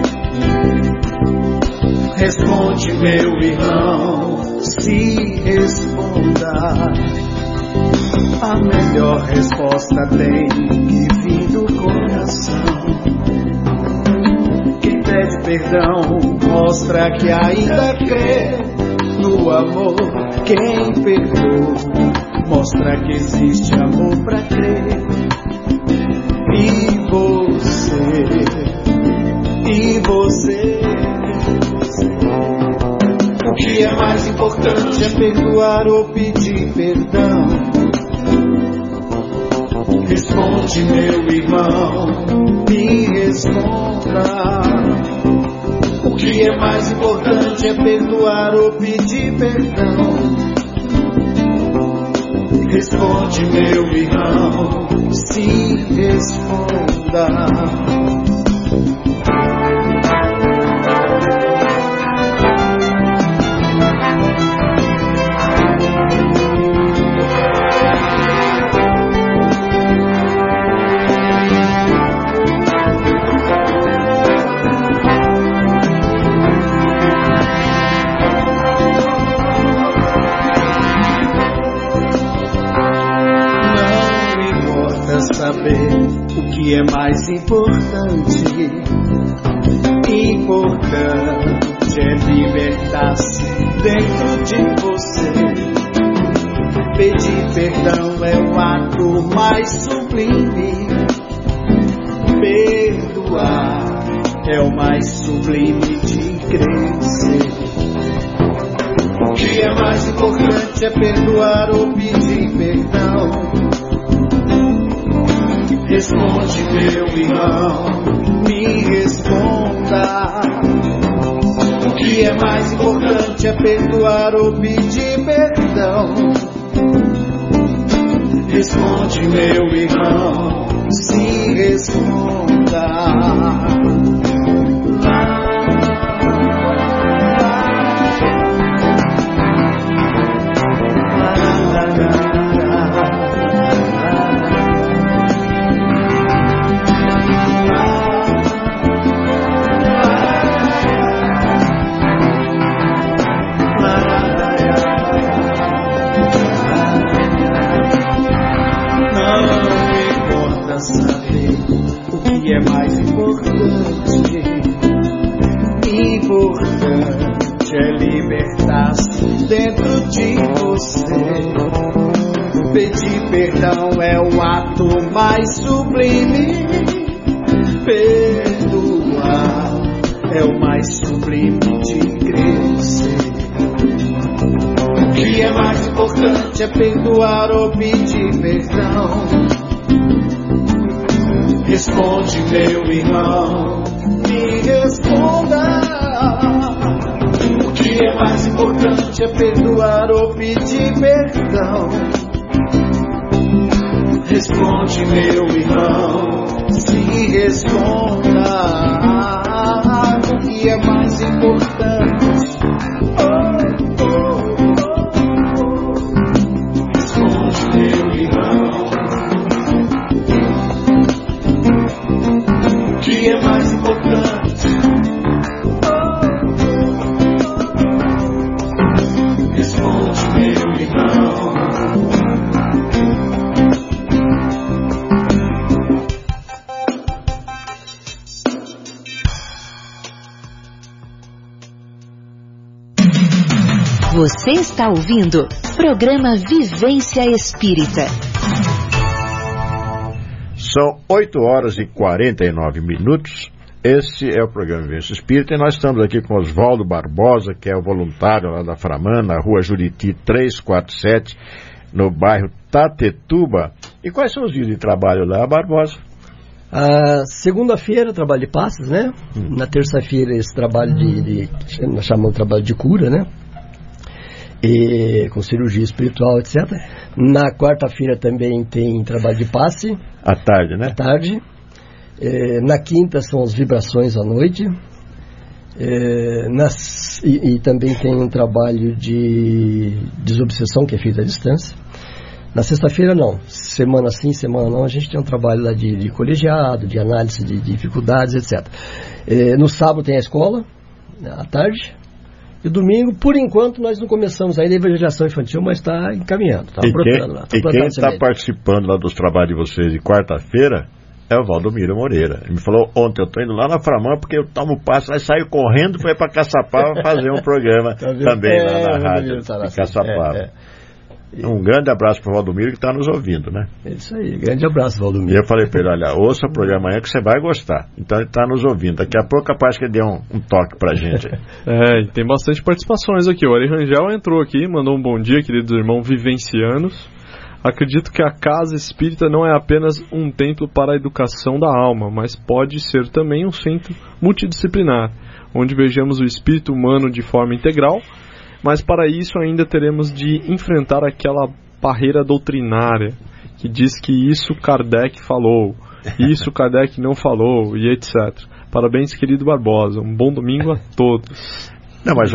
Responde, meu irmão, se responda. A melhor resposta tem que vir do coração. coração. Quem pede perdão mostra que ainda crê no amor. Quem perdoa mostra que existe amor pra crer. E você, o que é mais importante é perdoar ou pedir perdão. Responde, meu irmão, me responda. O que é mais importante é perdoar ou pedir perdão. Responde, meu irmão, se responda. Saber o que é mais importante. Importante é libertar-se dentro de você. Pedir perdão é o ato mais sublime. Perdoar é o mais sublime de crescer. O que é mais importante é perdoar ou pedir perdão. Responde, meu irmão, me responda. O que é mais importante é perdoar ou pedir perdão. Responde, meu irmão, se responda. Importante é libertar-se dentro de você. Pedir perdão é o ato mais sublime. Perdoar é o mais sublime de crescer. O que é mais importante é perdoar ou pedir perdão. Responde, meu irmão, me responda. O que é mais importante é perdoar ou pedir perdão. Responde, meu irmão, se responda. O que é mais importante? Responde, meu irmão. O que é mais importante? Responde, meu irmão. Você está ouvindo programa Vivência Espírita. São 8h49. Esse é o programa Vivência Espírita e nós estamos aqui com Oswaldo Barbosa, que é o voluntário lá da Framan, na rua Juriti 347, no bairro Tatetuba. E quais são os dias de trabalho lá, Barbosa? Segunda-feira, trabalho de passes, né? Na terça-feira, esse trabalho nós chamamos de trabalho de cura, né? E com cirurgia espiritual, etc. Na quarta-feira também tem trabalho de passe. À tarde, né? À tarde. Na quinta são as vibrações à noite. E também tem um trabalho de desobsessão que é feito à distância. Na sexta-feira não. Semana sim, semana não. A gente tem um trabalho lá de colegiado, de análise de dificuldades, etc. No sábado tem a escola, à tarde. E domingo, por enquanto, nós não começamos ainda a evangelização infantil, mas está encaminhando. Tá e quem está participando lá dos trabalhos de vocês de quarta-feira É o Valdomiro Moreira. Ele me falou ontem, eu estou indo lá na Framã porque eu tomo passo, aí saio correndo, foi para Caçapava fazer um programa também lá na rádio de Caçapava. Um grande abraço para o Valdomiro que está nos ouvindo, né? É isso aí, grande abraço, Valdomiro. E eu falei para ele, olha, ouça o programa amanhã que você vai gostar. Então ele está nos ouvindo. Daqui a pouco capaz que ele dê um toque para a gente. E tem bastante participações aqui. O Ari Rangel entrou aqui, mandou um bom dia, queridos irmãos vivencianos. Acredito que a casa espírita não é apenas um templo para a educação da alma, mas pode ser também um centro multidisciplinar, onde vejamos o espírito humano de forma integral, mas para isso ainda teremos de enfrentar aquela barreira doutrinária, que diz que isso Kardec falou, isso Kardec não falou, e etc. Parabéns, querido Barbosa. Um bom domingo a todos. Não, mas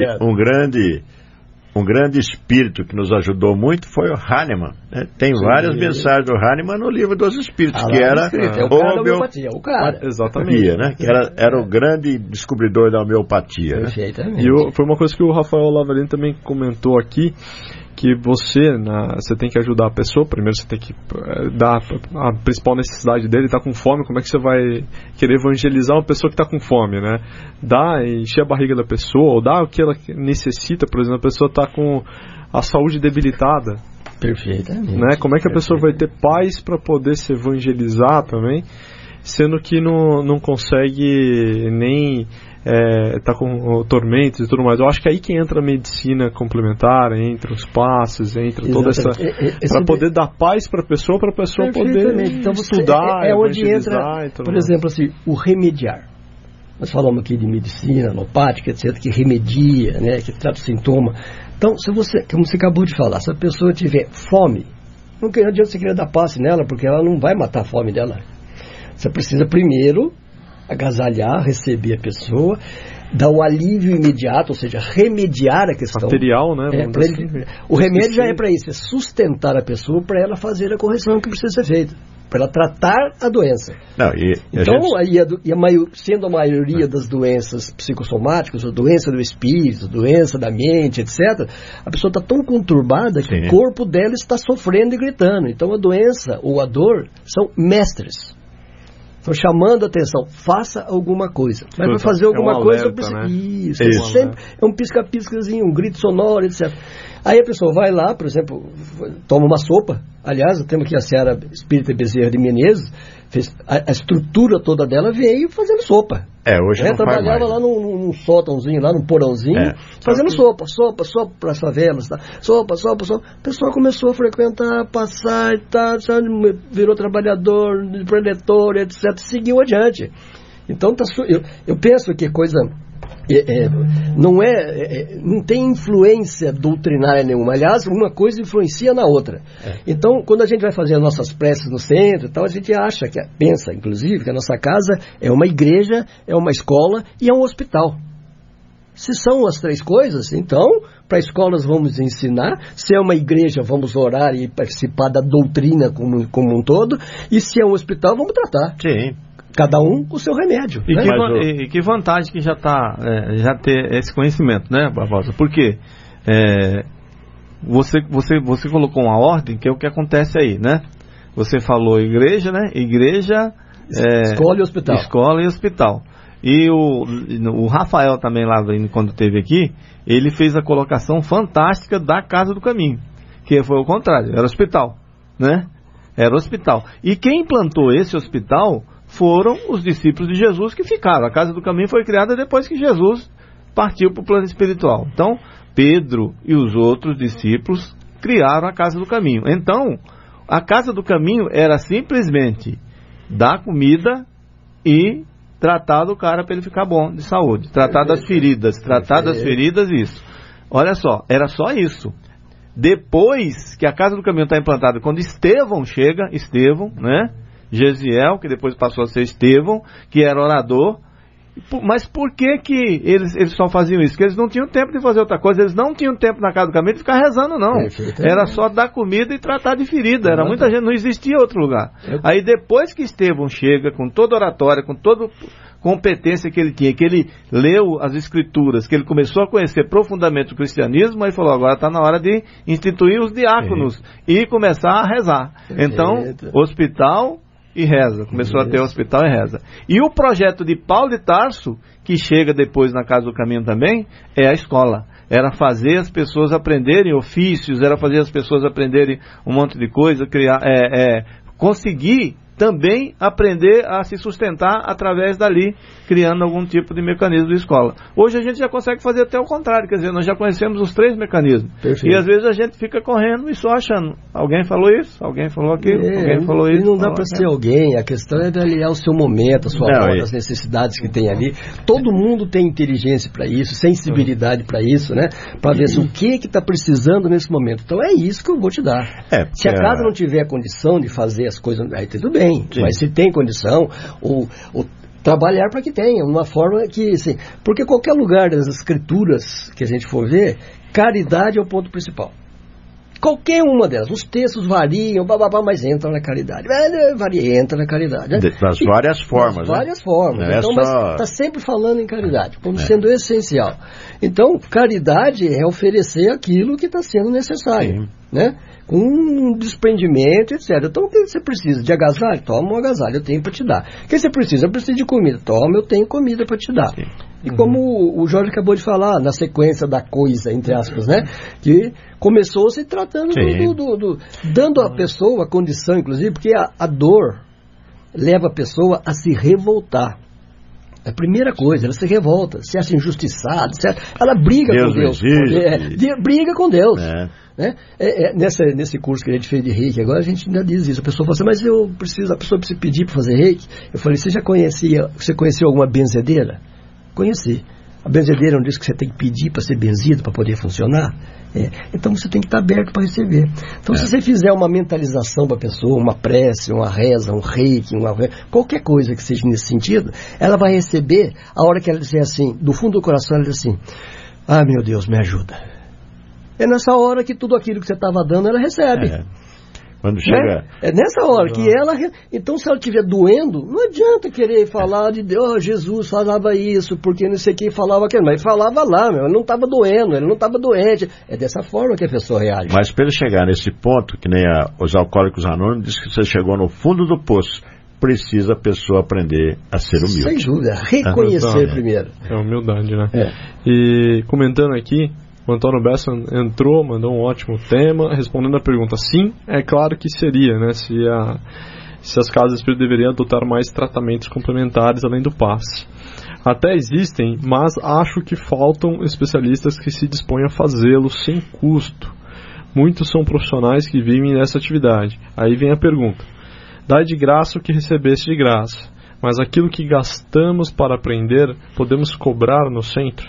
um grande espírito que nos ajudou muito foi o Hahnemann, né? Tem várias mensagens do Hahnemann no livro dos espíritos, que era o cara. Exatamente, né? Que era o grande descobridor da homeopatia. Perfeitamente. E foi uma coisa que o Rafael Lavalino também comentou aqui, que você tem que ajudar a pessoa. Primeiro você tem que dar a principal necessidade dele. Está com fome, como é que você vai querer evangelizar uma pessoa que está com fome, né? Encher a barriga da pessoa, ou dar o que ela necessita. Por exemplo, a pessoa está com a saúde debilitada. Perfeitamente. Né? Como é que a pessoa vai ter paz para poder se evangelizar também, sendo que não consegue nem tá com tormentos e tudo mais? Eu acho que aí que entra a medicina complementar, entra os passes, entra toda essa para poder dar paz para a pessoa poder então estudar, onde entra, por exemplo, assim, o remediar. Nós falamos aqui de medicina alopática, etc., que remedia, né, que trata o sintoma. Então, como você acabou de falar, se a pessoa tiver fome, não adianta você querer dar passe nela, porque ela não vai matar a fome dela. Você precisa primeiro agasalhar, receber a pessoa, dar um alívio imediato, ou seja, remediar a questão. Material, né? O remédio já é para isso, é sustentar a pessoa para ela fazer a correção que precisa ser feita, para ela tratar a doença. Sendo a maioria das doenças psicossomáticas, a doença do espírito, a doença da mente, etc., a pessoa está tão conturbada que o corpo dela está sofrendo e gritando. Então a doença ou a dor são mestres. Estão chamando a atenção, faça alguma coisa. Mas para fazer alguma coisa, eu preciso. Né? Isso. Sempre é um pisca-piscazinho, um grito sonoro, etc. Aí a pessoa vai lá, por exemplo, toma uma sopa. Aliás, temos aqui a Seara Espírita Bezerra de Menezes, a estrutura toda dela veio fazendo sopa. Hoje não trabalhava lá num sótãozinho, lá num porãozinho, fazendo sopa para as favelas, tá? Sopa. A pessoa começou a frequentar, passar e tal, virou trabalhador, empreendedor, etc. Seguiu adiante. Então, eu penso que coisa... não tem influência doutrinária nenhuma. Aliás, uma coisa influencia na outra. Então, quando a gente vai fazer as nossas preces no centro e tal, a gente pensa, inclusive, que a nossa casa é uma igreja, é uma escola e é um hospital. Se são as três coisas, então, para escolas vamos ensinar, se é uma igreja vamos orar e participar da doutrina como um todo, e se é um hospital vamos tratar. Sim. Cada um com o seu remédio. E que vantagem que já ter esse conhecimento, né, Barbosa? Porque você colocou uma ordem, que é o que acontece aí, né? Você falou igreja, né? Igreja, escola e hospital. Escola e hospital. E o Rafael também lá, quando esteve aqui, ele fez a colocação fantástica da Casa do Caminho, que foi o contrário, era hospital, né? Era hospital. E quem implantou esse hospital foram os discípulos de Jesus que ficaram. A Casa do Caminho foi criada depois que Jesus partiu para o plano espiritual. Então, Pedro e os outros discípulos criaram a Casa do Caminho. Então, a Casa do Caminho era simplesmente dar comida e tratar do cara para ele ficar bom de saúde. Tratar das feridas. Isso. Olha só, era só isso. Depois que a Casa do Caminho está implantada, quando Estevão chega, né? Gesiel, que depois passou a ser Estevão, que era orador. Mas por que eles só faziam isso? Porque eles não tinham tempo de fazer outra coisa. Eles não tinham tempo na Casa do Caminho de ficar rezando, não. Era só dar comida e tratar de ferida. Era muita gente, não existia outro lugar. Aí depois que Estevão chega, com toda oratória, com toda competência que ele tinha, que ele leu as escrituras, que ele começou a conhecer profundamente o cristianismo, aí falou, agora está na hora de instituir os diáconos e começar a rezar. Então, hospital, e reza. Começou a ter o hospital e reza. E o projeto de Paulo de Tarso, que chega depois na Casa do Caminho também, é a escola. Era fazer as pessoas aprenderem ofícios, era fazer as pessoas aprenderem um monte de coisa, criar, conseguir também aprender a se sustentar através dali, criando algum tipo de mecanismo de escola. Hoje a gente já consegue fazer até o contrário, quer dizer, nós já conhecemos os 3 mecanismos. Perfeito. E às vezes a gente fica correndo e só achando, alguém falou isso, alguém falou aquilo, alguém falou isso. Não dá para ser alguém, a questão é avaliar o seu momento, a sua hora, as necessidades que tem ali. Todo mundo tem inteligência para isso, sensibilidade para isso, né? Para ver o que está precisando nesse momento. Então é isso que eu vou te dar. Se a casa não tiver condição de fazer as coisas, aí tudo bem. Sim. Mas se tem condição, ou trabalhar para que tenha, uma forma que, assim, porque qualquer lugar das escrituras que a gente for ver, caridade é o ponto principal. Qualquer uma delas, os textos variam, mas entra na caridade. Entra na caridade. Né? Das várias formas. Das várias formas. Então, mas está sempre falando em caridade, como sendo essencial. Então, caridade é oferecer aquilo que está sendo necessário, né? Com um desprendimento, etc. Então, o que você precisa? De agasalho? Toma um agasalho, eu tenho para te dar. O que você precisa? Eu preciso de comida. Toma, eu tenho comida para te dar. Sim. E como o Jorge acabou de falar, na sequência da coisa, entre aspas, né? Que começou se tratando dando à pessoa a condição, inclusive, porque a dor leva a pessoa a se revoltar. A primeira coisa, ela se revolta, se acha injustiçada, certo? Ela briga com Deus. Briga com Deus. Né? Nesse curso que a gente fez de reiki, agora a gente ainda diz isso. A pessoa fala assim, mas a pessoa precisa pedir para fazer reiki. Eu falei, você conheceu alguma benzedeira? Conheci. A benzedeira não diz que você tem que pedir para ser benzido, para poder funcionar? Então você tem que estar aberto para receber. Então se você fizer uma mentalização para a pessoa, uma prece, uma reza, um reiki, qualquer coisa que seja nesse sentido, ela vai receber a hora que ela disser assim, do fundo do coração, ela diz assim, ah, meu Deus, me ajuda. É nessa hora que tudo aquilo que você estava dando, ela recebe. Quando chega... É nessa hora que ela... Então, se ela estiver doendo, não adianta querer falar de Deus, Jesus falava isso, porque não sei quem falava aquilo. Mas ele falava lá, ele não estava doendo, ele não estava doente. É dessa forma que a pessoa reage. Mas para ele chegar nesse ponto, que nem os Alcoólicos Anônimos, diz que você chegou no fundo do poço. Precisa a pessoa aprender a ser humilde. Sem dúvida, reconhecer primeiro. É humildade, né? E comentando aqui, o Antônio Bessa entrou, mandou um ótimo tema, respondendo a pergunta, sim, é claro que seria, né, se as casas espíritas deveriam adotar mais tratamentos complementares além do passe. Até existem, mas acho que faltam especialistas que se dispõem a fazê-lo sem custo. Muitos são profissionais que vivem nessa atividade. Aí vem a pergunta, dai de graça o que recebeste de graça, mas aquilo que gastamos para aprender, podemos cobrar no centro?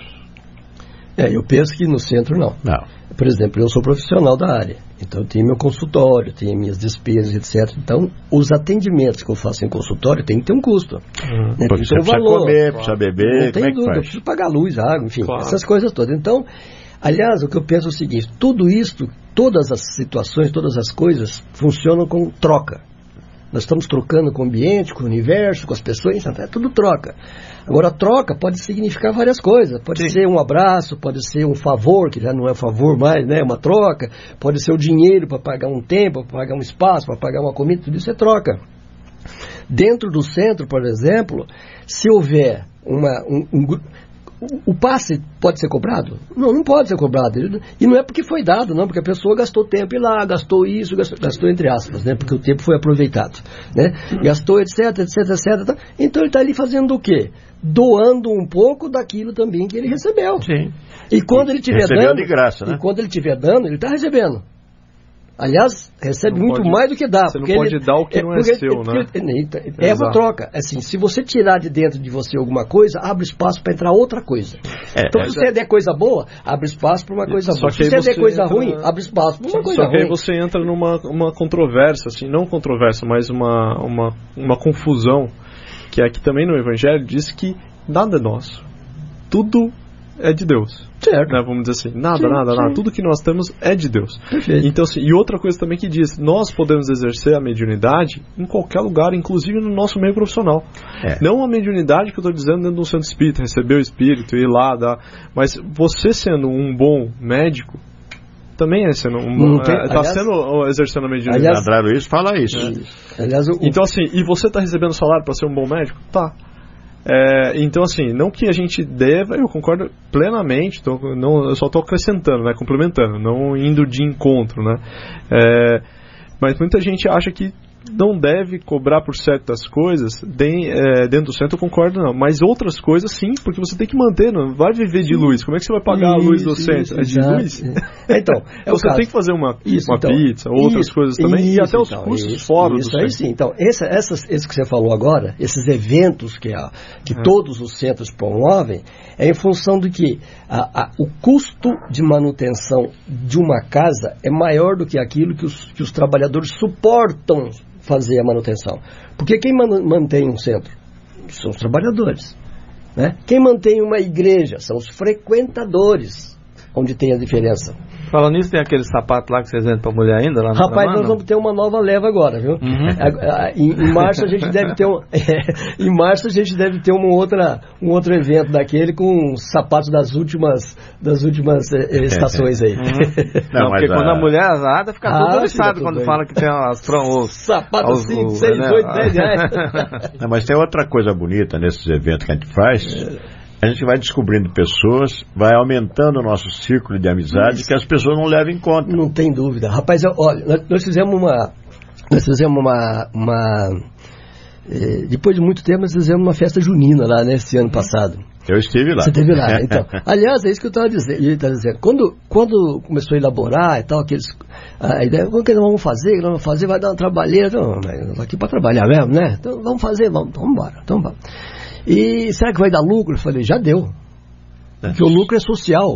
Eu penso que no centro não. Por exemplo, eu sou profissional da área, então eu tenho meu consultório, tenho minhas despesas, etc. Então, os atendimentos que eu faço em consultório tem que ter um custo. Né? Porque você precisa comer, precisa beber, não tem dúvida, eu preciso pagar luz, água, enfim, essas coisas todas. Então, aliás, o que eu penso é o seguinte, tudo isso, todas as situações, todas as coisas funcionam com troca. Nós estamos trocando com o ambiente, com o universo, com as pessoas, é tudo troca. Agora, a troca pode significar várias coisas. Pode ser um abraço, pode ser um favor, que já não é favor mais, né? É uma troca. Pode ser o dinheiro para pagar um tempo, para pagar um espaço, para pagar uma comida, tudo isso é troca. Dentro do centro, por exemplo, se houver o passe pode ser cobrado? Não pode ser cobrado. E não é porque foi dado, não, porque a pessoa gastou tempo lá, gastou isso, gastou entre aspas, né? Porque o tempo foi aproveitado, né? Gastou, etc. Tá? Então ele está ali fazendo o quê? Doando um pouco daquilo também que ele recebeu. Sim. E quando ele estiver dando, de graça, né? E quando ele estiver dando, ele está recebendo. Aliás, recebe muito mais do que dá. Você não pode dar o que não é seu, né? É uma troca. Assim, se você tirar de dentro de você alguma coisa, abre espaço para entrar outra coisa. Então, se você der coisa boa, abre espaço para uma coisa boa. Se você der coisa ruim, abre espaço para uma coisa ruim. Só que aí você entra numa controvérsia, assim, não controvérsia, mas uma confusão, que aqui também no Evangelho diz que nada é nosso. Tudo é de Deus. Certo. Né, vamos dizer assim, nada. Tudo que nós temos é de Deus. Perfeito. Então, assim, e outra coisa também que diz, nós podemos exercer a mediunidade em qualquer lugar, inclusive no nosso meio profissional. Não a mediunidade que eu estou dizendo dentro do centro espírita, receber o espírito, ir lá, mas você sendo um bom médico, também está sendo exercendo a mediunidade. Aliás, André Luiz fala isso. Aliás, então assim, e você está recebendo salário para ser um bom médico? Tá. Então assim, não que a gente deva, eu concordo plenamente, eu só estou acrescentando, né, complementando, não indo de encontro, né, mas muita gente acha que não deve cobrar por certas coisas dentro do centro, eu concordo não, mas outras coisas sim, porque você tem que manter, não vai viver de luz, como é que você vai pagar a luz do centro? É de luz? Então, você tem que fazer uma pizza, outras coisas também, e até os custos fora do centro. Sim. Então, esse que você falou agora, esses eventos que todos os centros promovem, é em função de que o custo de manutenção de uma casa é maior do que aquilo que os trabalhadores suportam fazer a manutenção. Porque quem mantém um centro são os trabalhadores, né? Quem mantém uma igreja são os frequentadores, onde tem a diferença. Falando nisso, tem aquele sapato lá que vocês vendem para mulher ainda? Lá no Rapaz, nós vamos ter uma nova leva agora, viu? Em março a gente deve ter um outro evento daquele com sapatos das últimas estações aí. Não, porque quando a mulher azada fica tudo oriçado quando bem. Fala que tem os sapatos 5, 6, 8, 10 reais. Não, mas tem outra coisa bonita nesses eventos que a gente faz. A gente vai descobrindo pessoas, vai aumentando o nosso círculo de amizade que as pessoas não levam em conta. Não tem dúvida. Rapaz, olha, nós fizemos depois de muito tempo, nós fizemos uma festa junina lá, né, esse ano passado. Eu estive lá. Você esteve lá, então. Aliás, é isso que eu estava dizendo. Quando começou a elaborar e tal, a ideia, o que nós vamos fazer, vai dar uma trabalheira. Não, mas aqui para trabalhar mesmo, né? Então vamos fazer, vamos embora. E será que vai dar lucro? Eu falei, já deu. Porque o lucro é social.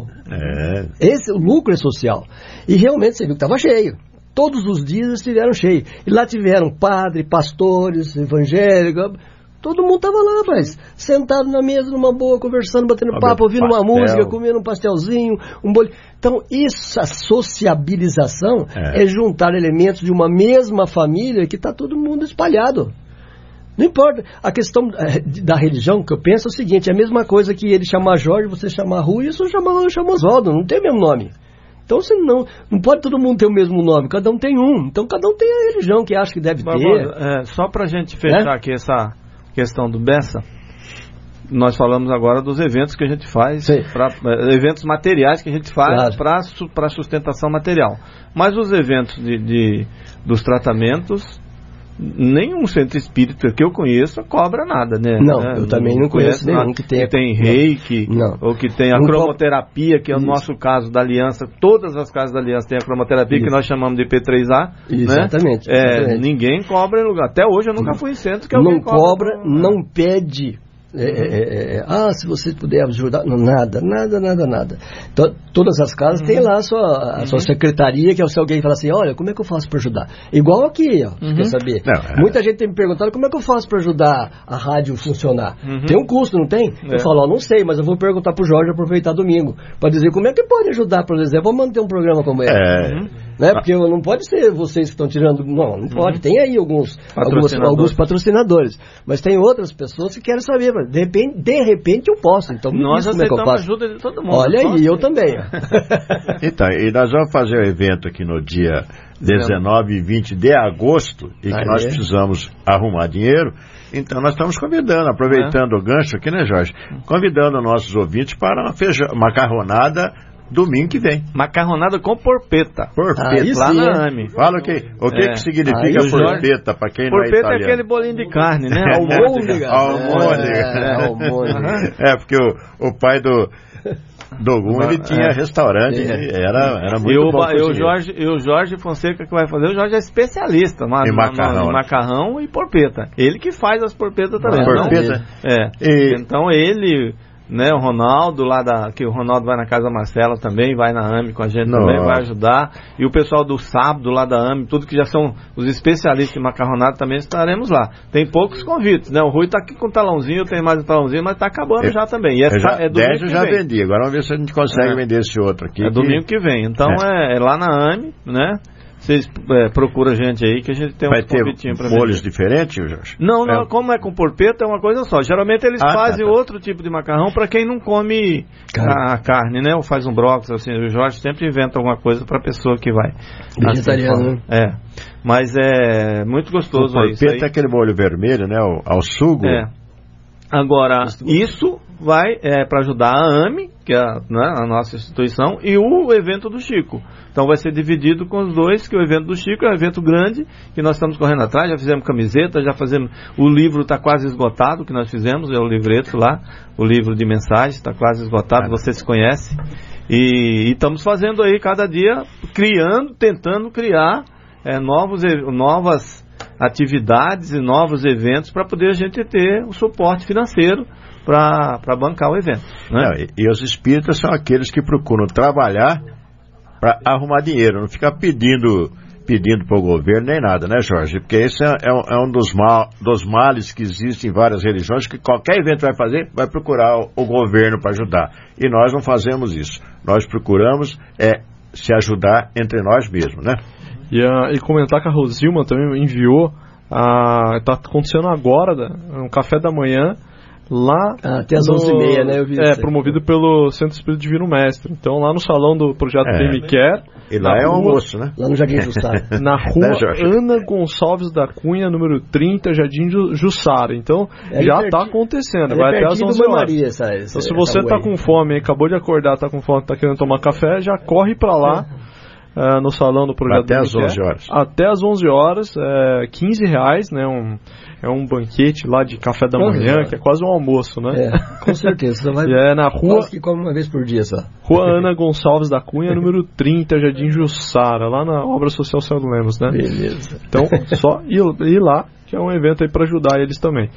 O lucro é social. E realmente você viu que estava cheio. Todos os dias estiveram cheios. E lá tiveram padre, pastores, evangélicos. Todo mundo estava lá, rapaz. Sentado na mesa, numa boa, conversando, batendo papo, ouvindo uma música, comendo um pastelzinho, um bolo. Então, essa sociabilização é juntar elementos de uma mesma família que está todo mundo espalhado. Não importa. A questão da religião, que eu penso é o seguinte, é a mesma coisa que ele chamar Jorge, você chamar Rui, e eu chamo Oswaldo, não tem o mesmo nome. Então você não pode todo mundo ter o mesmo nome, cada um tem um. Então cada um tem a religião que acha que deve ter. Só pra gente fechar aqui essa questão do Bessa, nós falamos agora dos eventos que a gente faz, eventos materiais que a gente faz para sustentação material. Mas os eventos dos tratamentos, nenhum centro espírita que eu conheça cobra nada, né? Não, eu também não conheço nenhum que tem reiki, ou que tem a cromoterapia, que é o nosso caso da Aliança. Todas as casas da Aliança têm a cromoterapia, que nós chamamos de P3A. Exatamente. Né? Ninguém cobra em lugar. Até hoje eu nunca fui em centro que alguém não cobra, não pede. Se você puder ajudar, nada. Então, todas as casas têm lá a sua secretaria, que é se alguém fala assim, olha, como é que eu faço para ajudar? Igual aqui, quer saber? Muita gente tem me perguntado como é que eu faço para ajudar a rádio funcionar. Tem um custo, não tem? Eu falo, não sei, mas eu vou perguntar pro Jorge aproveitar domingo, para dizer como é que pode ajudar, por exemplo, vamos manter um programa como esse. Né? Porque não pode ser vocês que estão tirando, não pode. Tem aí alguns patrocinadores, mas tem outras pessoas que querem saber, de repente eu posso, então nós aceitamos a ajuda de todo mundo. Olha aí, eu também. Então, e nós vamos fazer um evento aqui no dia 19 e 20 de agosto, e que nós precisamos arrumar dinheiro. Então nós estamos convidando, aproveitando o gancho aqui, né, Jorge? Convidando nossos ouvintes para uma macarronada domingo que vem. Macarronada com porpeta. Lá na AME. Fala o que significa porpeta, para quem não é italiano. Porpeta é aquele bolinho de carne, né? Almôndega. Porque o pai do Dogum, ele tinha restaurante, era muito bom. E o Jorge Fonseca que vai fazer, o Jorge é especialista em macarrão e porpeta. Ele que faz as porpetas também. Então ele, né, o Ronaldo que o Ronaldo vai na Casa Marcela também, vai na AME com a gente também, vai ajudar, e o pessoal do sábado lá da AME, tudo que já são os especialistas em macarronada, também estaremos lá. Tem poucos convites, né, o Rui tá aqui com um talãozinho, eu tenho mais um talãozinho, mas tá acabando já também, eu já vendi, agora vamos ver se a gente consegue vender esse outro aqui. Domingo que vem, então é lá na AME, né, vocês procuram a gente aí, que a gente tem um convitinho para ver. Vai ter molhos diferentes, Jorge? Não, como é com porpeta, é uma coisa só. Geralmente eles fazem outro tipo de macarrão para quem não come a carne, né? Ou faz um brócolis, assim. O Jorge sempre inventa alguma coisa para a pessoa que vai. Vegetariano, né? Mas é muito gostoso. O porpeta é aquele molho vermelho, né? Ao sugo. Agora, isso vai para ajudar a AME, que é a nossa instituição, e o evento do Chico. Então vai ser dividido com os dois, que o evento do Chico é um evento grande, que nós estamos correndo atrás, já fizemos camiseta, já fazemos... O livro está quase esgotado, que nós fizemos, é o livreto lá, o livro de mensagens, está quase esgotado, você se conhece. E estamos fazendo aí, cada dia, tentando criar novas atividades e novos eventos para poder a gente ter o suporte financeiro para bancar o evento, né? E os espíritas são aqueles que procuram trabalhar para arrumar dinheiro, não ficar pedindo para o governo nem nada, né, Jorge? Porque esse é um dos males que existem em várias religiões, que qualquer evento vai fazer, vai procurar o governo para ajudar. E nós não fazemos isso. Nós procuramos se ajudar entre nós mesmos, né? E comentar que a Rosilma também enviou, está acontecendo agora, um café da manhã, lá até as 11h30, né? Eu vi promovido pelo Centro Espírito Divino Mestre. Então, lá no salão do projeto Bem Me Quer. E lá é um almoço, né? Lá no Jardim Jussara. Na rua Ana Gonçalves da Cunha, número 30, Jardim Jussara. Então, já está acontecendo. Vai até as 11 horas. Maria, então, se você está com fome, acabou de acordar, está com fome, está querendo tomar café, já corre para lá. No salão do projeto até às 11 horas. Até às 11 horas, R$15, né? Um banquete lá de café da manhã, que é quase um almoço, né? Com certeza. Você vai na rua. Quase que come uma vez por dia só. Rua Ana Gonçalves da Cunha, número 30, Jardim Jussara, lá na Obra Social Céu do Lemos, né? Beleza. Então, só ir lá, que é um evento aí para ajudar eles também.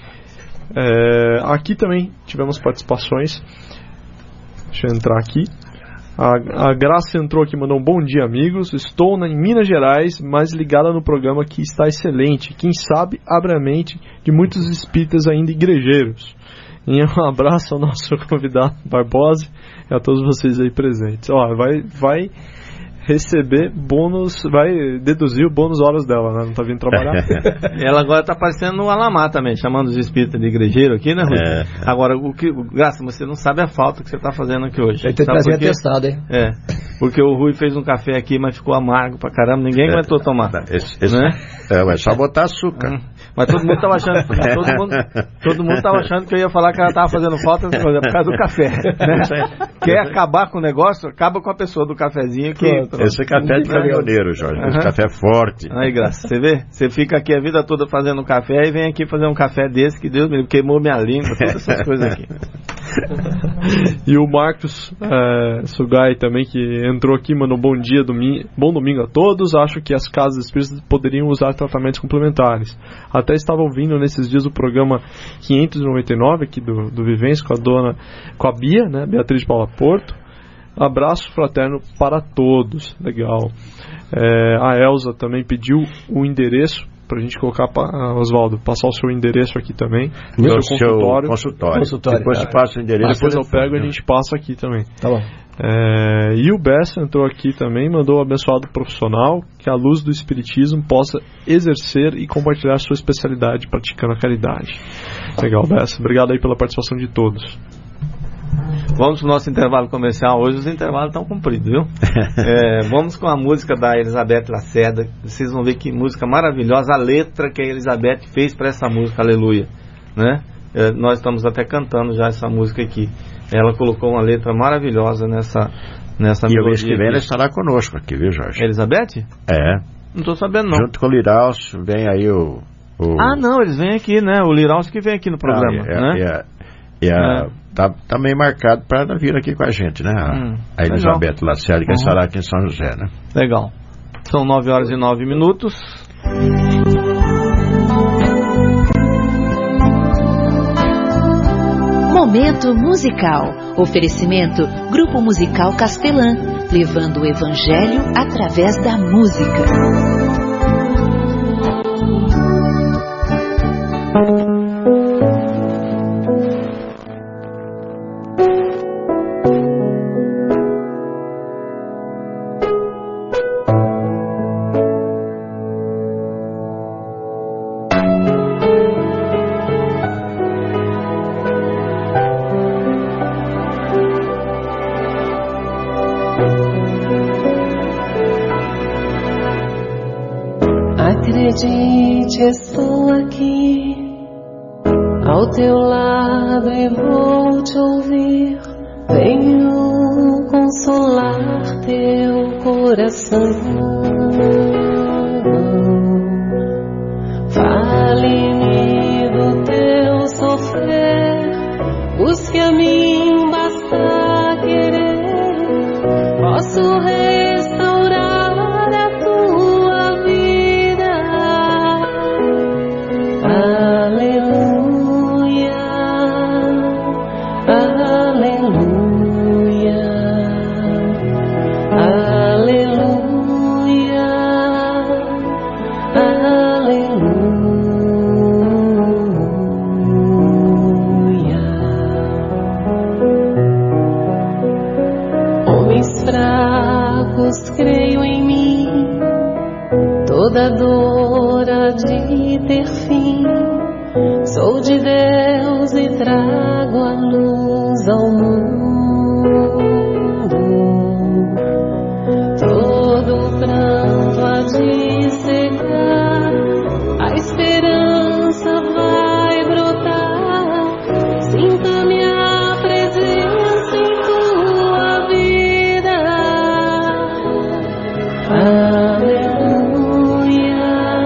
Aqui também tivemos participações. Deixa eu entrar aqui. A Graça entrou aqui e mandou um bom dia, amigos. Estou em Minas Gerais, mas ligada no programa que está excelente. Quem sabe abre a mente de muitos espíritas ainda igrejeiros. E um abraço ao nosso convidado Barbosa e a todos vocês aí presentes. Vai receber bônus, vai deduzir o bônus horas dela, né? Não tá vindo trabalhar. Ela agora tá aparecendo no Alamar também, chamando os espíritas de igrejeiro aqui, né, Rui? Agora, Graça, você não sabe a falta que você tá fazendo aqui hoje. Tem que trazer atestado, hein? Porque o Rui fez um café aqui, mas ficou amargo pra caramba, ninguém aguentou tomar. Né? É só botar açúcar. Mas todo mundo tava achando, todo mundo tava achando que eu ia falar que ela tava fazendo falta por causa do café, né? Quer acabar com o negócio, acaba com a pessoa do cafezinho que... Esse café é de caminhoneiro, Jorge. Esse café é forte. Aí, Graça, você vê? Você fica aqui a vida toda fazendo café e vem aqui fazer um café desse que Deus me queimou minha língua, todas essas coisas aqui. E o Marcos Sugai também, que entrou aqui, mandou bom domingo a todos. Acho que as casas espíritas poderiam usar tratamentos complementares. Até estava ouvindo nesses dias o programa 599 aqui do Vivência com a Bia, né, Beatriz de Paula Porto. Abraço fraterno para todos. Legal. A Elza também pediu o endereço pra gente colocar, Oswaldo, passar o seu endereço aqui também. No seu consultório. Depois você passa o endereço. Depois eu pego e a gente passa aqui também. Tá bom. E o Bessa entrou aqui também, mandou um abençoado profissional, que a luz do Espiritismo possa exercer e compartilhar sua especialidade praticando a caridade. Legal, Bessa. Obrigado aí pela participação de todos. Vamos para o nosso intervalo comercial. Hoje os intervalos estão cumpridos, viu? Vamos com a música da Elizabeth Lacerda. Vocês vão ver que música maravilhosa. A letra que a Elizabeth fez para essa música, aleluia, né? Nós estamos até cantando já essa música aqui. Ela colocou uma letra maravilhosa nessa melodia. E o mês que vem ela estará conosco aqui, viu, Jorge? Elizabeth? Não estou sabendo, não. Junto com o Liraus, vem aí o... não, eles vêm aqui, né? O Liraus que vem aqui no programa, né? Tá meio marcado para ela vir aqui com a gente, né? A Elizabeth Lacerda, que estará aqui em São José, né? Legal. São 9h09. Momento musical. Oferecimento Grupo Musical Castelã, levando o Evangelho através da música. acredite, estou aqui ao teu lado e vou te ouvir. Venho consolar teu coração. Fale-me do teu sofrer, busque a mim, basta querer. Posso restaurar a tua vida. Aleluia, aleluia, aleluia, aleluia. Homens fracos, creio em mim, toda dor há de ter fim. Sou de Deus e trago a luz ao mundo. Todo pranto há de secar, a esperança vai brotar. Sinta minha presença em tua vida. Aleluia,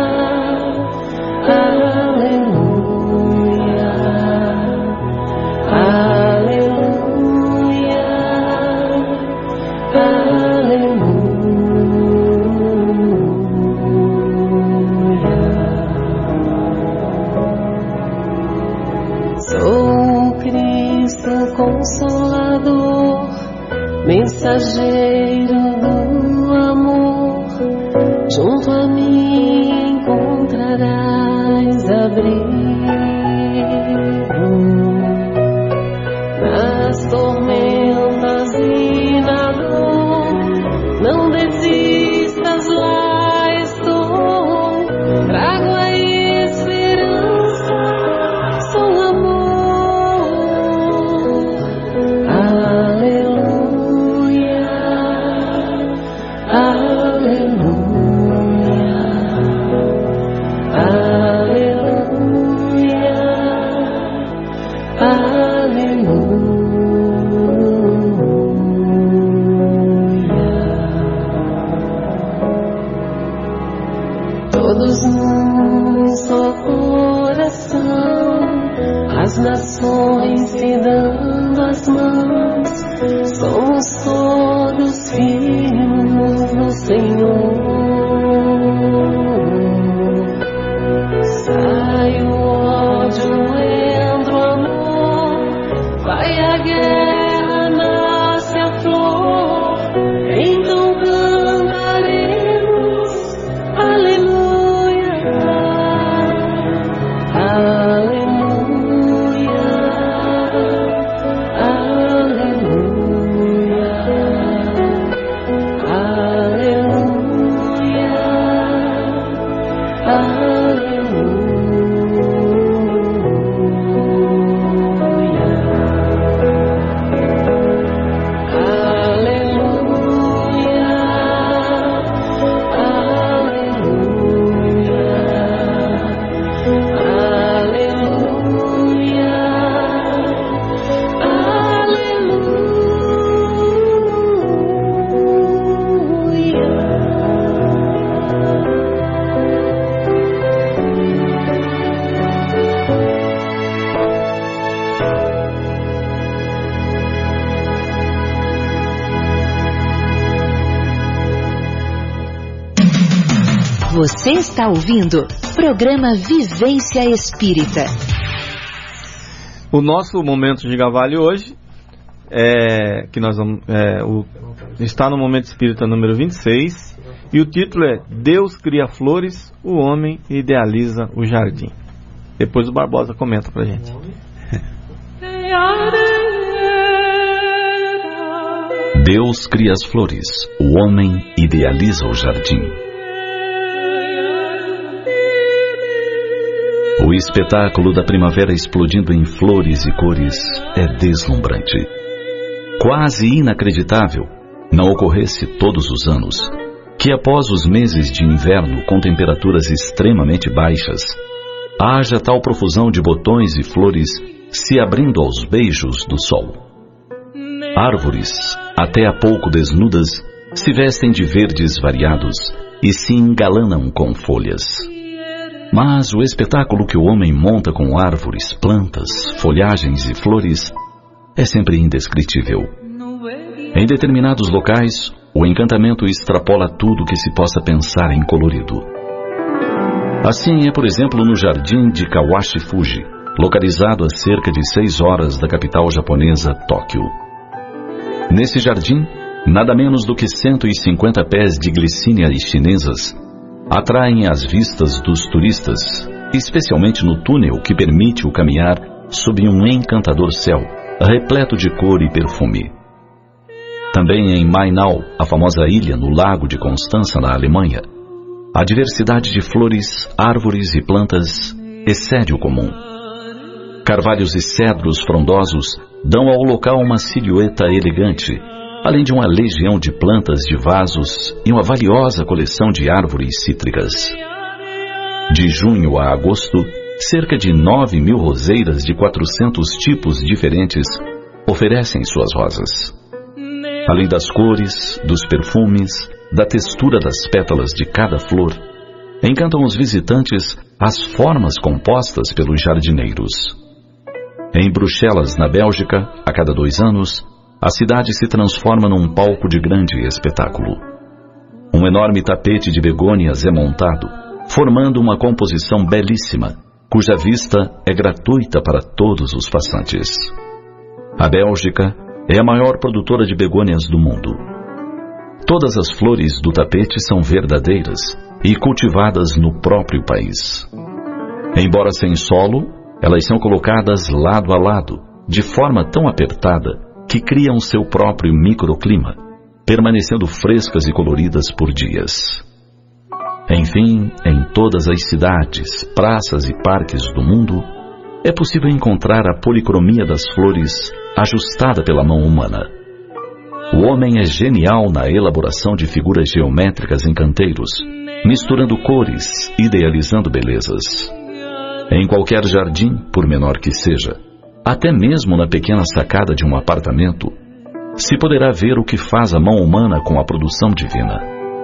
aleluia, aleluia, aleluia. Sou Cristo Consolador, mensageiro do amor. Junto a mim encontrarás abrigo. Nas tormentas e na dor, não desistas, lá estou. Trago a esperança, sou amor. Aleluia, aleluia, aleluia, aleluia. Todos num só coração, as nações se dando as mãos, somos todos filhos do Senhor. Sai o ódio, entra o amor, vai a guerra, nasce a flor. Então cantaremos aleluia, aleluia, aleluia, Você está ouvindo programa Vivência Espírita. O nosso momento de Gavalho hoje que nós vamos, está no Momento Espírita número 26, e o título é Deus cria flores, o homem idealiza o jardim. Depois o Barbosa comenta pra gente. Deus cria as flores, o homem idealiza o jardim. O espetáculo da primavera explodindo em flores e cores é deslumbrante. Quase inacreditável, não ocorresse todos os anos, que após os meses de inverno com temperaturas extremamente baixas, haja tal profusão de botões e flores se abrindo aos beijos do sol. Árvores, até há pouco desnudas, se vestem de verdes variados e se engalanam com folhas. Mas o espetáculo que o homem monta com árvores, plantas, folhagens e flores é sempre indescritível. Em determinados locais, o encantamento extrapola tudo que se possa pensar em colorido. Assim é, por exemplo, no jardim de Kawashi Fuji, localizado a cerca de 6 horas da capital japonesa, Tóquio. Nesse jardim, nada menos do que 150 pés de glicínias chinesas atraem as vistas dos turistas, especialmente no túnel que permite o caminhar sob um encantador céu, repleto de cor e perfume. Também em Mainau, a famosa ilha no Lago de Constança, na Alemanha, a diversidade de flores, árvores e plantas excede o comum. Carvalhos e cedros frondosos dão ao local uma silhueta elegante, além de uma legião de plantas de vasos e uma valiosa coleção de árvores cítricas. De junho a agosto, cerca de 9.000 roseiras de 400 tipos diferentes oferecem suas rosas. Além das cores, dos perfumes, da textura das pétalas de cada flor, encantam os visitantes as formas compostas pelos jardineiros. Em Bruxelas, na Bélgica, a cada 2 anos, a cidade se transforma num palco de grande espetáculo. Um enorme tapete de begônias é montado, formando uma composição belíssima, cuja vista é gratuita para todos os passantes. A Bélgica é a maior produtora de begônias do mundo. Todas as flores do tapete são verdadeiras e cultivadas no próprio país. Embora sem solo, elas são colocadas lado a lado, de forma tão apertada que criam seu próprio microclima, permanecendo frescas e coloridas por dias. Enfim, em todas as cidades, praças e parques do mundo, é possível encontrar a policromia das flores ajustada pela mão humana. O homem é genial na elaboração de figuras geométricas em canteiros, misturando cores, idealizando belezas. Em qualquer jardim, por menor que seja, até mesmo na pequena sacada de um apartamento, se poderá ver o que faz a mão humana com a produção divina.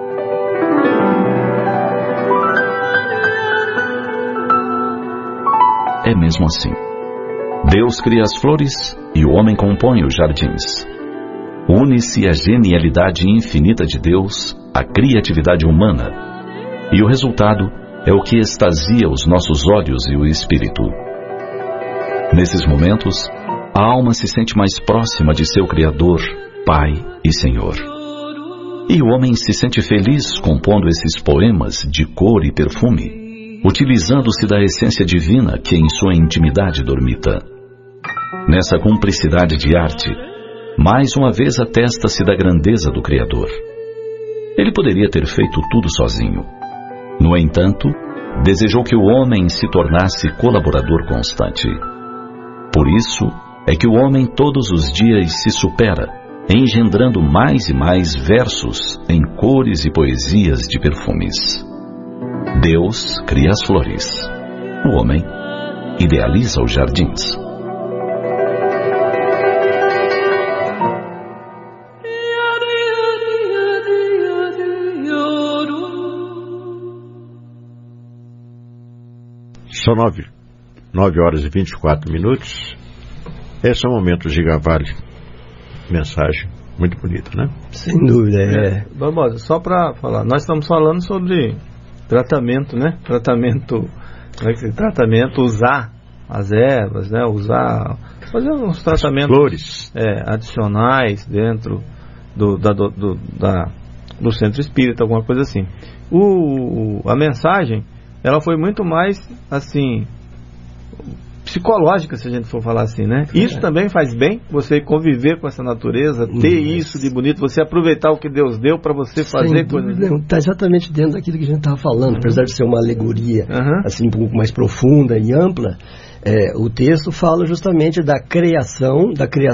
É mesmo assim. Deus cria as flores e o homem compõe os jardins. Une-se a genialidade infinita de Deus à criatividade humana, e o resultado é o que extasia os nossos olhos e o espírito. Nesses momentos, a alma se sente mais próxima de seu Criador, Pai e Senhor. E o homem se sente feliz compondo esses poemas de cor e perfume, utilizando-se da essência divina que em sua intimidade dormita. Nessa cumplicidade de arte, mais uma vez atesta-se da grandeza do Criador. Ele poderia ter feito tudo sozinho. No entanto, desejou que o homem se tornasse colaborador constante. Por isso é que o homem todos os dias se supera, engendrando mais e mais versos em cores e poesias de perfumes. Deus cria as flores. O homem idealiza os jardins. São 9 horas e 24 minutos. Esse é o momento Gigavale. Mensagem muito bonita, né? Sem dúvida, Barbosa, só para falar, nós estamos falando sobre tratamento, né? Tratamento, usar as ervas, né? Fazer uns tratamentos flores adicionais dentro do centro espírita, alguma coisa assim. A mensagem, ela foi muito mais assim psicológica, se a gente for falar assim, né? Isso também faz bem, você conviver com essa natureza, ter isso de bonito, você aproveitar o que Deus deu para você fazer coisas. Está exatamente dentro daquilo que a gente estava falando, apesar de ser uma alegoria assim um pouco mais profunda e ampla, O texto fala justamente da criação,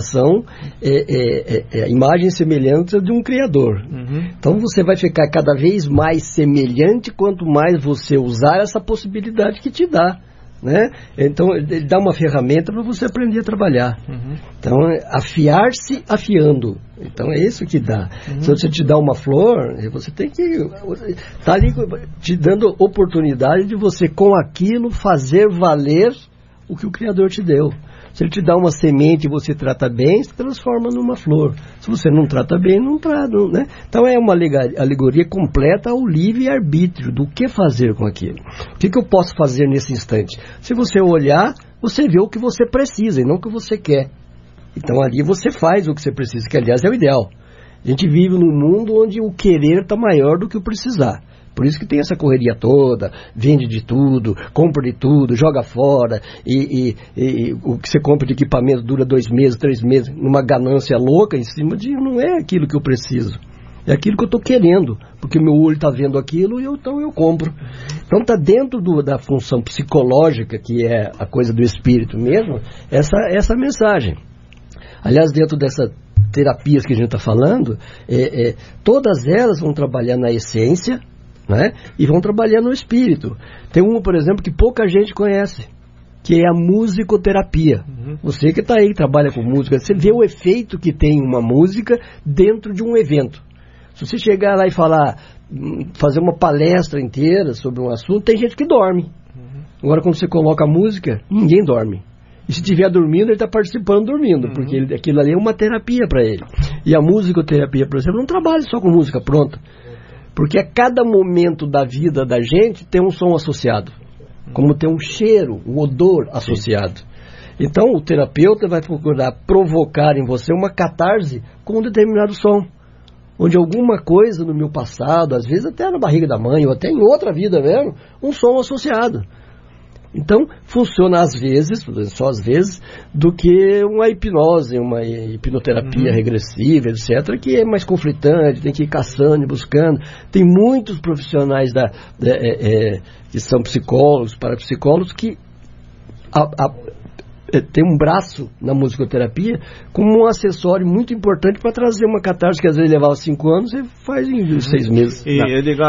a imagem e semelhança de um Criador. Então você vai ficar cada vez mais semelhante quanto mais você usar essa possibilidade que te dá. Né? Então ele dá uma ferramenta para você aprender a trabalhar. Então afiar-se afiando. Então é isso que dá. Se você te dá uma flor, você tem que tá ali te dando oportunidade de você com aquilo fazer valer o que o Criador te deu. Se ele te dá uma semente e você trata bem, se transforma numa flor. Se você não trata bem, não trata, né? Então é uma alegoria completa ao livre-arbítrio do que fazer com aquilo. O que eu posso fazer nesse instante? Se você olhar, você vê o que você precisa e não o que você quer. Então ali você faz o que você precisa, que aliás é o ideal. A gente vive num mundo onde o querer está maior do que o precisar. Por isso que tem essa correria toda, vende de tudo, compra de tudo, joga fora, e o que você compra de equipamento dura 2 meses, 3 meses, numa ganância louca em cima de não é aquilo que eu preciso, é aquilo que eu estou querendo, porque meu olho está vendo aquilo, então eu compro. Então está dentro da função psicológica, que é a coisa do espírito mesmo, essa mensagem. Aliás, dentro dessas terapias que a gente está falando, todas elas vão trabalhar na essência, né? E vão trabalhar no espírito. Tem uma, por exemplo, que pouca gente conhece, que é a musicoterapia. Você que está aí, trabalha com música, você vê o efeito que tem uma música dentro de um evento. Se você chegar lá e fazer uma palestra inteira sobre um assunto, tem gente que dorme. Agora, quando você coloca a música, ninguém dorme. E se estiver dormindo, ele está participando dormindo, porque aquilo ali é uma terapia para ele. E a musicoterapia, por exemplo, não trabalha só com música pronta. Porque a cada momento da vida da gente tem um som associado, como tem um cheiro, um odor associado. Então o terapeuta vai procurar provocar em você uma catarse com um determinado som, onde alguma coisa no meu passado, às vezes até na barriga da mãe, ou até em outra vida mesmo, um som associado. Então, funciona às vezes, só às vezes, do que uma hipnose, uma hipnoterapia regressiva, etc., que é mais conflitante, tem que ir caçando e buscando. Tem muitos profissionais que são psicólogos, parapsicólogos, que tem um braço na musicoterapia como um acessório muito importante para trazer uma catarse que às vezes levava 5 anos e faz em 6 meses. E Edgar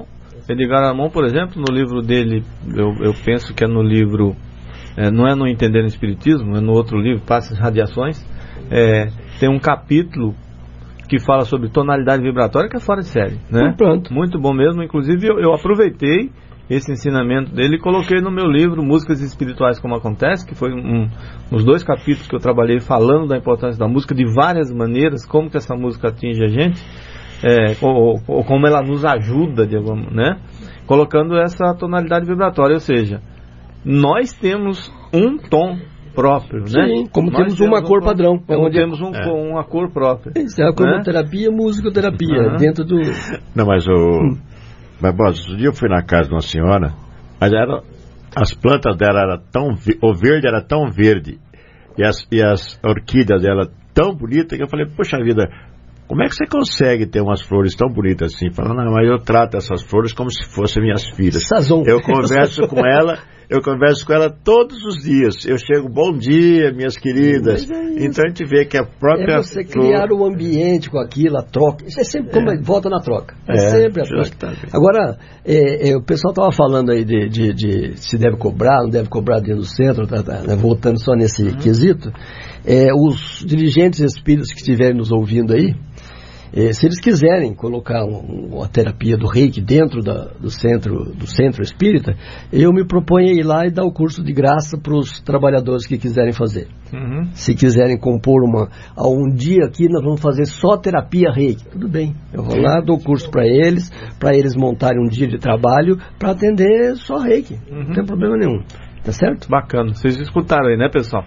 Armon, por exemplo, no livro dele, eu penso que é no livro, não é no Entender o Espiritismo, é no outro livro, Passes e Radiações, tem um capítulo que fala sobre tonalidade vibratória, que é fora de série, né? Pronto. Muito bom mesmo, inclusive eu aproveitei esse ensinamento dele e coloquei no meu livro Músicas Espirituais Como Acontece, que foi uns 2 capítulos que eu trabalhei falando da importância da música de várias maneiras, como que essa música atinge a gente. Ou como ela nos ajuda, né? Colocando essa tonalidade vibratória, ou seja, nós temos um tom próprio, sim, né? Como temos uma cor padrão. Como temos uma cor própria. Isso é a cromoterapia, musicoterapia, dentro do... Não, mas Barbosa, outro dia eu fui na casa de uma senhora, mas as plantas dela eram o verde era tão verde, e as orquídeas dela tão bonitas, que eu falei, poxa vida, como é que você consegue ter umas flores tão bonitas assim? Falando, não, mas eu trato essas flores como se fossem minhas filhas. Sazon. Eu converso com ela todos os dias. Eu chego, bom dia, minhas queridas. Então a gente vê que a própria você criar um ambiente com aquilo, a troca. Isso é sempre como volta na troca. Sempre a troca. Agora, o pessoal estava falando aí de se deve cobrar, não deve cobrar dentro do centro, né, voltando só nesse quesito. Os dirigentes espíritas que estiverem nos ouvindo aí, se eles quiserem colocar uma terapia do Reiki dentro do centro espírita, eu me proponho a ir lá e dar o curso de graça para os trabalhadores que quiserem fazer. Se quiserem compor um dia aqui nós vamos fazer só terapia Reiki, tudo bem, eu vou lá, dou o curso para eles montarem um dia de trabalho para atender só Reiki, não tem problema nenhum, tá certo? Bacana, vocês escutaram aí, né, pessoal?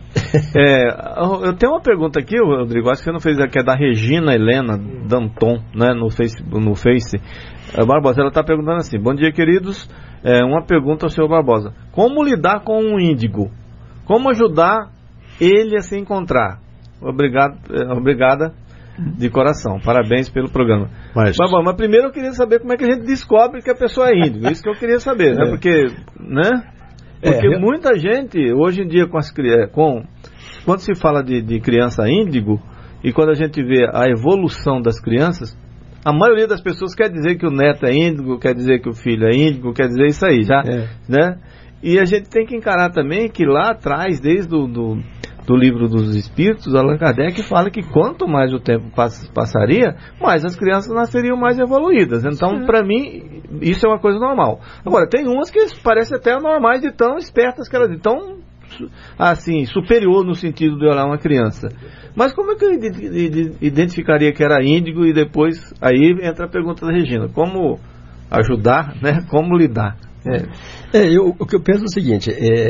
Eu tenho uma pergunta aqui, Rodrigo, acho que você não fez, que é da Regina Helena Danton, né, no Face. Barbosa, ela está perguntando assim: bom dia, queridos, uma pergunta ao senhor Barbosa: como lidar com um índigo? Como ajudar ele a se encontrar? Obrigada de coração, parabéns pelo programa. Barbosa, mas primeiro eu queria saber como é que a gente descobre que a pessoa é índigo, isso que eu queria saber, né, porque, né? Porque muita gente, hoje em dia, quando se fala de criança índigo, e quando a gente vê a evolução das crianças, a maioria das pessoas quer dizer que o neto é índigo, quer dizer que o filho é índigo, quer dizer isso aí, já, né? E a gente tem que encarar também que lá atrás, desde do livro dos Espíritos, Allan Kardec fala que quanto mais o tempo passaria, mais as crianças nasceriam mais evoluídas. Então, para mim, isso é uma coisa normal. Agora, tem umas que parecem até anormais de tão espertas que elas, de tão, assim, superior no sentido de olhar uma criança. Mas como é que eu identificaria que era índigo? E depois, aí entra a pergunta da Regina: como ajudar, né? Como lidar? O que eu penso é o seguinte: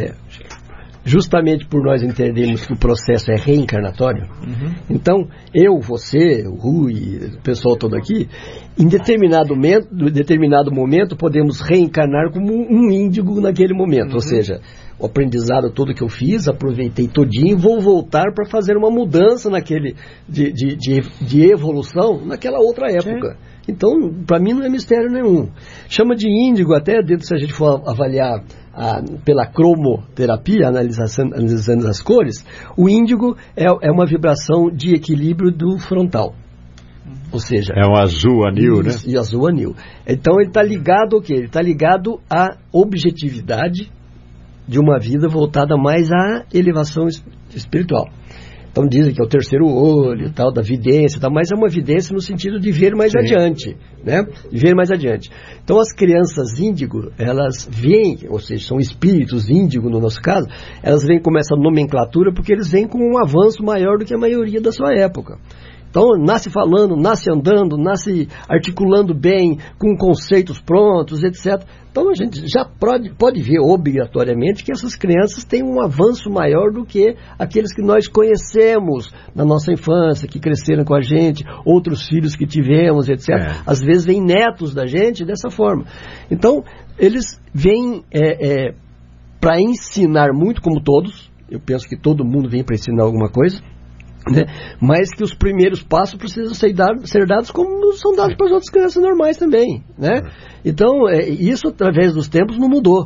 justamente por nós entendermos que o processo é reencarnatório, então eu, você, o Rui, o pessoal todo aqui, em determinado momento podemos reencarnar como um índigo naquele momento, ou seja, o aprendizado todo que eu fiz, aproveitei todinho, vou voltar para fazer uma mudança naquele de evolução naquela outra época. Então, para mim não é mistério nenhum. Chama de índigo, até dentro, se a gente for avaliar pela cromoterapia, analisando as cores, o índigo é uma vibração de equilíbrio do frontal. Ou seja... É um azul anil, né? E azul anil. Então, ele está ligado ao quê? Ele está ligado à objetividade de uma vida voltada mais à elevação espiritual. Então dizem que é o terceiro olho, tal, da vidência, tal, mas é uma vidência no sentido de ver mais adiante, né? De ver mais adiante. Então as crianças índigo, elas vêm, ou seja, são espíritos índigo no nosso caso, elas vêm com essa nomenclatura porque eles vêm com um avanço maior do que a maioria da sua época. Então, nasce falando, nasce andando, nasce articulando bem, com conceitos prontos, etc. Então, a gente já pode ver obrigatoriamente que essas crianças têm um avanço maior do que aqueles que nós conhecemos na nossa infância, que cresceram com a gente, outros filhos que tivemos, etc. Às vezes vêm netos da gente dessa forma. Então, eles vêm para ensinar muito, como todos. Eu penso que todo mundo vem para ensinar alguma coisa. Né? Mas que os primeiros passos precisam ser dados como são dados para as outras crianças normais também, né? Então, isso através dos tempos não mudou.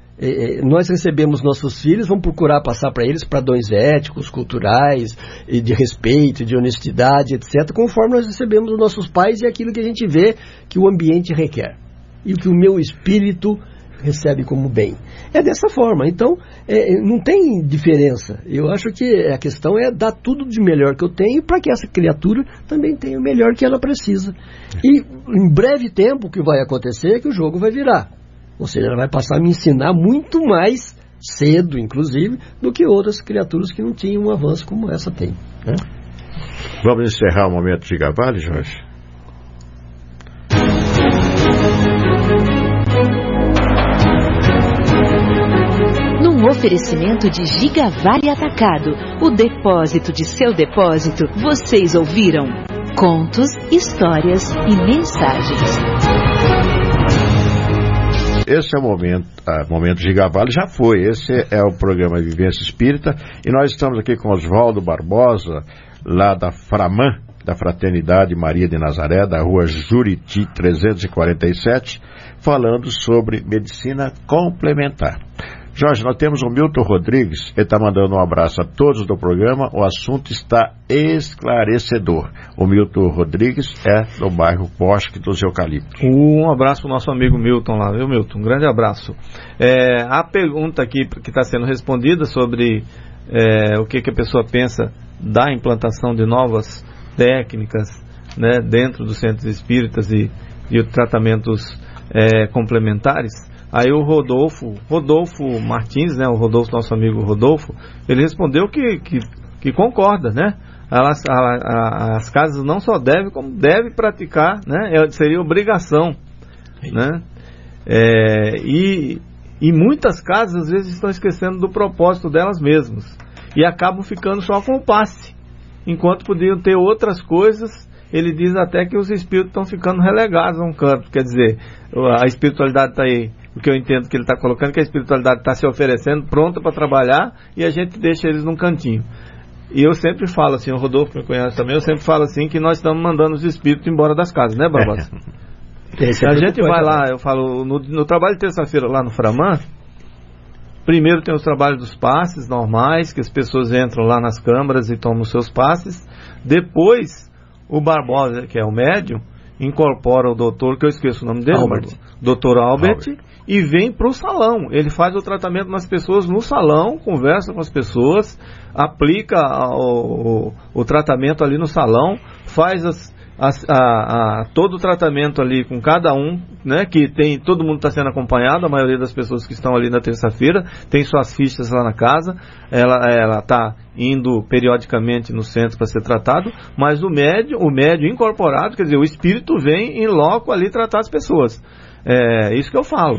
Nós recebemos nossos filhos, vamos procurar passar para eles padrões éticos, culturais, de respeito, de honestidade, etc., conforme nós recebemos os nossos pais e aquilo que a gente vê que o ambiente requer e o que o meu espírito recebe como bem. É dessa forma. Então, não tem diferença. Eu acho que a questão é dar tudo de melhor que eu tenho para que essa criatura também tenha o melhor que ela precisa. E em breve tempo o que vai acontecer é que o jogo vai virar. Ou seja, ela vai passar a me ensinar muito mais cedo, inclusive, do que outras criaturas que não tinham um avanço como essa tem. Né? Vamos encerrar o momento de Gavale, Jorge? Oferecimento de Gigavale Atacado, o depósito de seu depósito. Vocês ouviram contos, histórias e mensagens. Esse é o momento Gigavale, já foi. Esse é o programa Vivência Espírita e nós estamos aqui com Oswaldo Barbosa, lá da Framã, da Fraternidade Maria de Nazaré, da rua Juriti 347, falando sobre medicina complementar. Jorge, nós temos o Milton Rodrigues, ele está mandando um abraço a todos do programa, o assunto está esclarecedor. O Milton Rodrigues é do bairro Bosque dos Eucaliptos. Um abraço para o nosso amigo Milton lá, viu, Milton? Um grande abraço. A pergunta aqui que está sendo respondida sobre o que a pessoa pensa da implantação de novas técnicas, né, dentro dos centros espíritas e tratamentos complementares. Aí o Rodolfo Martins, né, o Rodolfo, nosso amigo Rodolfo, ele respondeu que concorda, né? As casas não só devem, como devem praticar, né? Seria obrigação, né? E muitas casas às vezes estão esquecendo do propósito delas mesmas e acabam ficando só com o passe, enquanto podiam ter outras coisas. Ele diz até que os espíritos estão ficando relegados a um canto, quer dizer, a espiritualidade está aí. O que eu entendo que ele está colocando é que a espiritualidade está se oferecendo, pronta para trabalhar, e a gente deixa eles num cantinho. E eu sempre falo assim, o Rodolfo me conhece também, eu sempre falo assim que nós estamos mandando os espíritos embora das casas, né, Barbosa? A gente vai lá, eu falo, no trabalho de terça-feira lá no Framã, Primeiro tem os trabalhos dos passes normais, que as pessoas entram lá nas câmaras e tomam seus passes. Depois, o Barbosa, que é o médium, incorpora o doutor, que eu esqueço o nome dele, Dr. Albert, e vem para o salão. Ele faz o tratamento nas pessoas no salão, conversa com as pessoas, aplica o tratamento ali no salão, faz todo o tratamento ali com cada um, né, que tem, todo mundo está sendo acompanhado, a maioria das pessoas que estão ali na terça-feira tem suas fichas lá na casa, ela está indo periodicamente no centro para ser tratado, mas o médium incorporado, quer dizer, o espírito vem em loco ali tratar as pessoas. É isso que eu falo.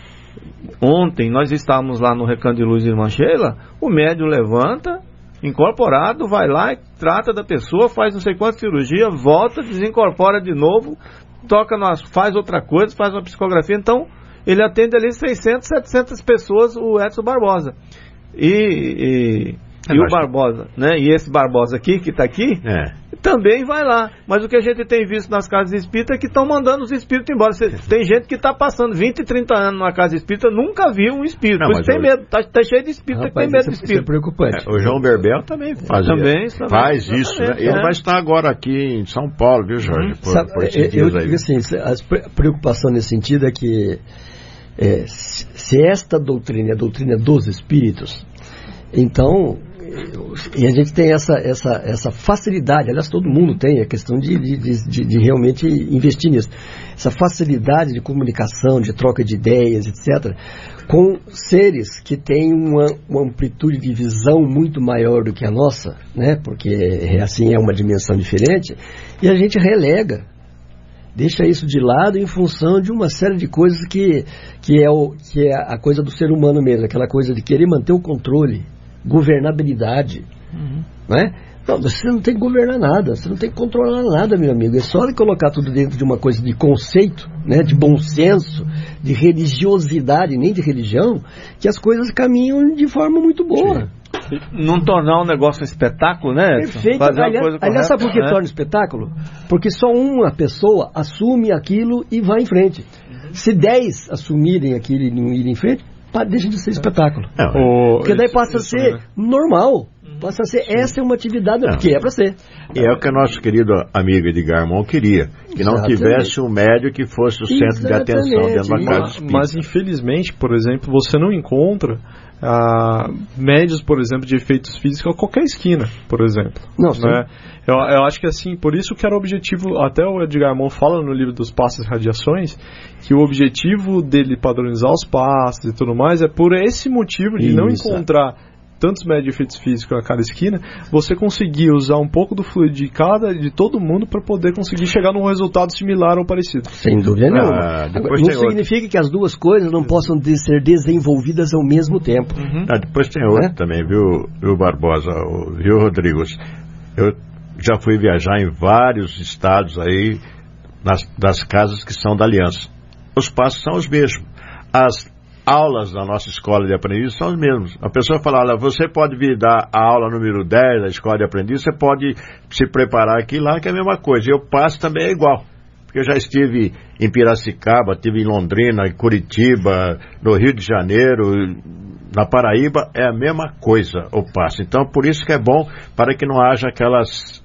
Ontem nós estávamos lá no Recanto de Luz, Irmã Sheila, o médium levanta, incorporado, vai lá e trata da pessoa, faz não sei quanta cirurgia, volta, desincorpora de novo, faz outra coisa, faz uma psicografia. Então ele atende ali 600, 700 pessoas, o Edson Barbosa e o Barbosa, né? E esse Barbosa aqui, que está aqui, também vai lá. Mas o que a gente tem visto nas casas espíritas é que estão mandando os espíritos embora. Tem gente que está passando 20, 30 anos numa casa espírita, nunca viu um espírito. Por isso tem medo. Está cheio de espírito, que tem medo de espírito. Isso é preocupante. O João Berbel também faz isso, né? Ele vai estar agora aqui em São Paulo, viu, Jorge? Eu digo assim, a preocupação nesse sentido é que se esta doutrina é a doutrina dos espíritos, então... E a gente tem essa facilidade, aliás, todo mundo tem a questão de realmente investir nisso. Essa facilidade de comunicação, de troca de ideias, etc., com seres que têm uma amplitude de visão muito maior do que a nossa, né? Porque assim é uma dimensão diferente, e a gente relega, deixa isso de lado em função de uma série de coisas que é a coisa do ser humano mesmo, aquela coisa de querer manter o controle, governabilidade, né? Não, você não tem que governar nada, você não tem que controlar nada, meu amigo. É só colocar tudo dentro de uma coisa de conceito, né, de bom senso, de religiosidade, nem de religião, que as coisas caminham de forma muito boa. Não tornar um negócio um espetáculo, né? Perfeito. Aliás, sabe por que torna espetáculo? Porque só uma pessoa assume aquilo e vai em frente. Se 10 assumirem aquilo e não irem em frente, deixa de ser espetáculo. Porque daí passa a ser normal. Passa a ser, essa é uma atividade que é para ser. E é o que o nosso querido amigo Edgar Mon queria. Que não tivesse um médio que fosse o centro de atenção dentro da casa espírita. Mas infelizmente, por exemplo, você não encontra médios, por exemplo, de efeitos físicos a qualquer esquina, por exemplo. Não, né? Eu acho que assim, por isso que era o objetivo, até o Edgar Mon fala no livro dos passes e radiações, que o objetivo dele padronizar os passes e tudo mais é por esse motivo de não encontrar tantos médios de efeitos físicos a cada esquina, você conseguir usar um pouco do fluido de todo mundo para poder conseguir chegar num resultado similar ou parecido. Sem dúvida nenhuma. Não significa que as duas coisas não possam ser desenvolvidas ao mesmo tempo. Depois tem outro também, viu Barbosa, viu, Rodrigo? Eu já fui viajar em vários estados aí, das casas que são da Aliança. Os passos são os mesmos. As aulas da nossa escola de aprendiz são os mesmos. A pessoa fala, olha, você pode vir dar a aula número 10 da escola de aprendiz, você pode se preparar aqui lá, que é a mesma coisa. E o passo também é igual. Porque eu já estive em Piracicaba, estive em Londrina, em Curitiba, no Rio de Janeiro, na Paraíba, é a mesma coisa o passo. Então, por isso que é bom, para que não haja aquela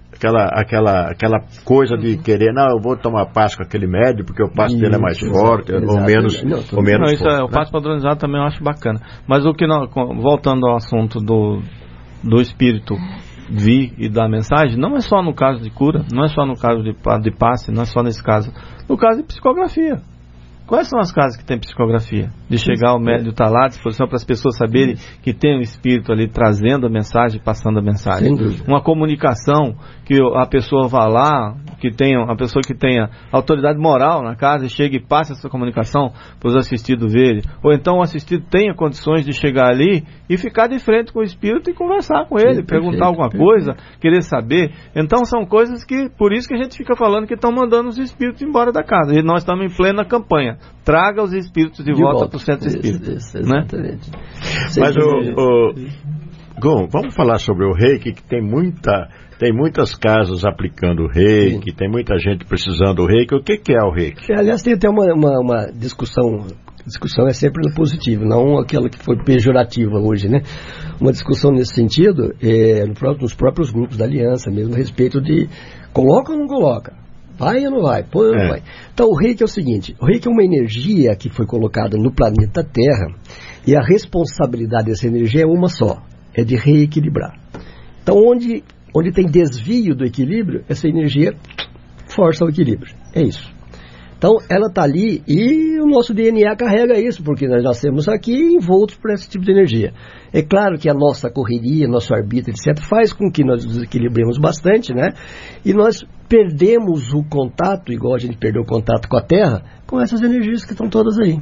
coisa de querer, eu vou tomar passo com aquele médio porque o passo dele é mais forte ou menos forte. O passo padronizado também eu acho bacana. Mas voltando ao assunto do espírito vir e dar mensagem, não é só no caso de cura, não é só no caso de passe, não é só nesse caso. No caso de psicografia. Quais são as casas que tem psicografia? De chegar o médium estar lá à disposição para as pessoas saberem que tem um espírito ali trazendo a mensagem, passando a mensagem. Uma comunicação que a pessoa vá lá, a pessoa que tenha autoridade moral na casa e chegue e passe essa comunicação para os assistidos verem. Ou então o assistido tenha condições de chegar ali e ficar de frente com o espírito e conversar com ele, perguntar alguma coisa, querer saber. Então são coisas que, por isso que a gente fica falando que estão mandando os espíritos embora da casa. E nós estamos em plena campanha. Traga os espíritos de volta para o centro espírita. Exatamente. Mas Gon, vamos falar sobre o reiki, que tem muitas casas aplicando o reiki, tem muita gente precisando do reiki. O que é o reiki? Aliás, tem até uma discussão A discussão é sempre no positivo, não aquela que foi pejorativa hoje, né? Uma discussão nesse sentido, nos próprios grupos da aliança, mesmo a respeito de coloca ou não coloca, vai ou não vai, põe ou não vai. Então o reiki é o seguinte, o reiki é uma energia que foi colocada no planeta Terra e a responsabilidade dessa energia é uma só, é de reequilibrar. Então onde tem desvio do equilíbrio, essa energia força o equilíbrio, é isso. Então, ela está ali e o nosso DNA carrega isso, porque nós nascemos aqui envoltos por esse tipo de energia. É claro que a nossa correria, nosso arbítrio, etc., faz com que nós desequilibremos bastante, né? E nós perdemos o contato, igual a gente perdeu o contato com a Terra, com essas energias que estão todas aí.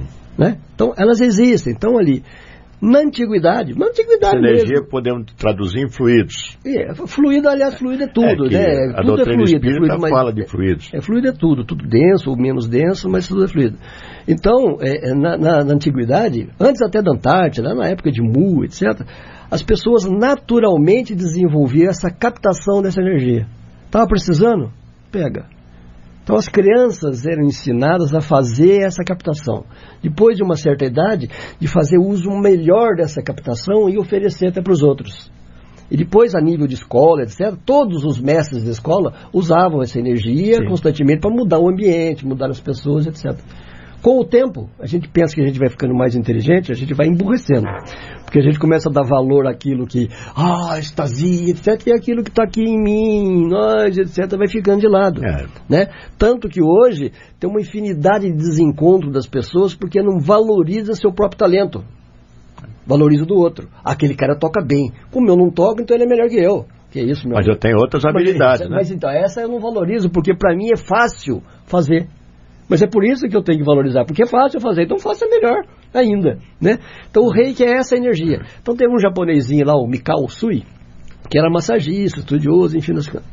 Né? Então, elas existem, estão ali. Na antiguidade essa energia mesmo, podemos traduzir em fluidos. Fluido, aliás, fluido é tudo, né? A Tudo doutrina é fluido. espírita fala de fluidos. Fluido é tudo denso ou menos denso, mas tudo é fluido. Então, na antiguidade, antes até da Antártida, na época de Mu, etc., as pessoas naturalmente desenvolviam essa captação dessa energia. Estava precisando? Pega. Então as crianças eram ensinadas a fazer essa captação. Depois de uma certa idade, de fazer uso melhor dessa captação e oferecer até para os outros. E depois, a nível de escola, etc., todos os mestres da escola usavam essa energia constantemente para mudar o ambiente, mudar as pessoas, etc. Com o tempo, a gente pensa que a gente vai ficando mais inteligente, a gente vai emburrecendo. Porque a gente começa a dar valor àquilo que, estasia, etc., e aquilo que está aqui em mim, nós, etc., vai ficando de lado. Né? Tanto que hoje tem uma infinidade de desencontro das pessoas porque não valoriza seu próprio talento. Valoriza o do outro. Aquele cara toca bem. Como eu não toco, então ele é melhor que eu. Que é isso, meu Mas amigo. eu tenho outras habilidades, né? Mas então, essa eu não valorizo, porque para mim é fácil fazer. Mas é por isso que eu tenho que valorizar, porque é fácil fazer, então faça melhor ainda, né? Então o reiki é essa energia. Então teve um japonesinho lá, o Mikao Usui, que era massagista, estudioso, enfim,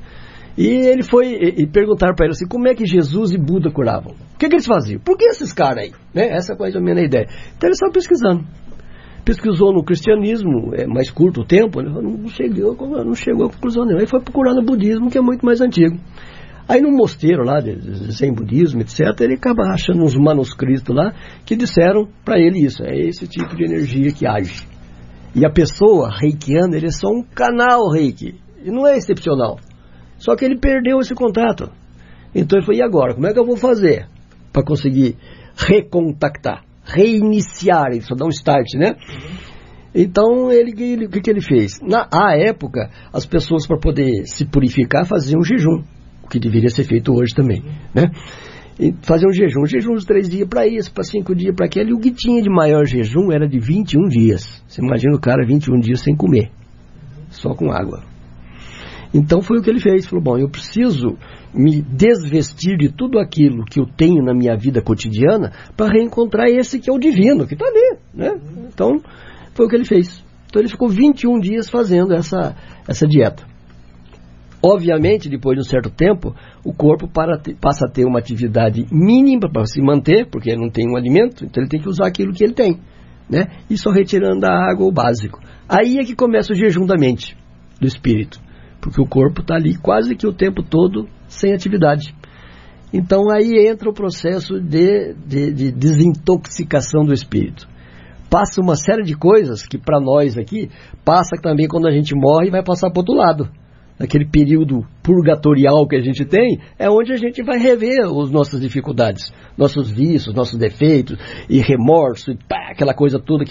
e ele foi, e perguntaram para ele assim, como é que Jesus e Buda curavam? O que eles faziam? Por que esses caras aí? Né? Essa é mais ou menos a ideia. Então ele estava pesquisando. Pesquisou no cristianismo, é mais curto o tempo, né? não chegou a conclusão nenhuma. Aí foi procurar no budismo, que é muito mais antigo. Aí no mosteiro lá, de Zen budismo, etc., ele acaba achando uns manuscritos lá que disseram para ele isso, é esse tipo de energia que age. E a pessoa reikiana, ele é só um canal reiki, e não é excepcional. Só que ele perdeu esse contato. Então ele falou, e agora, como é que eu vou fazer para conseguir recontactar, reiniciar, isso dá um start, né? Então, o que ele fez? Na época, as pessoas para poder se purificar faziam jejum. O que deveria ser feito hoje também, né? E fazer um jejum de 3 dias para isso, para 5 dias para aquele, e o que tinha de maior jejum era de 21 dias. Você imagina o cara 21 dias sem comer, só com água. Então foi o que ele fez, falou, bom, eu preciso me desvestir de tudo aquilo que eu tenho na minha vida cotidiana para reencontrar esse que é o divino, que está ali, né? Então foi o que ele fez. Então ele ficou 21 dias fazendo essa dieta. Obviamente, depois de um certo tempo, o corpo passa a ter uma atividade mínima para se manter, porque ele não tem um alimento, então ele tem que usar aquilo que ele tem, né? E só retirando a água, o básico. Aí é que começa o jejum da mente, do espírito, porque o corpo está ali quase que o tempo todo sem atividade. Então aí entra o processo de desintoxicação do espírito. Passa uma série de coisas que para nós aqui, passa também quando a gente morre e vai passar para o outro lado. Naquele período purgatorial que a gente tem, é onde a gente vai rever as nossas dificuldades, nossos vícios, nossos defeitos, e remorso, e aquela coisa toda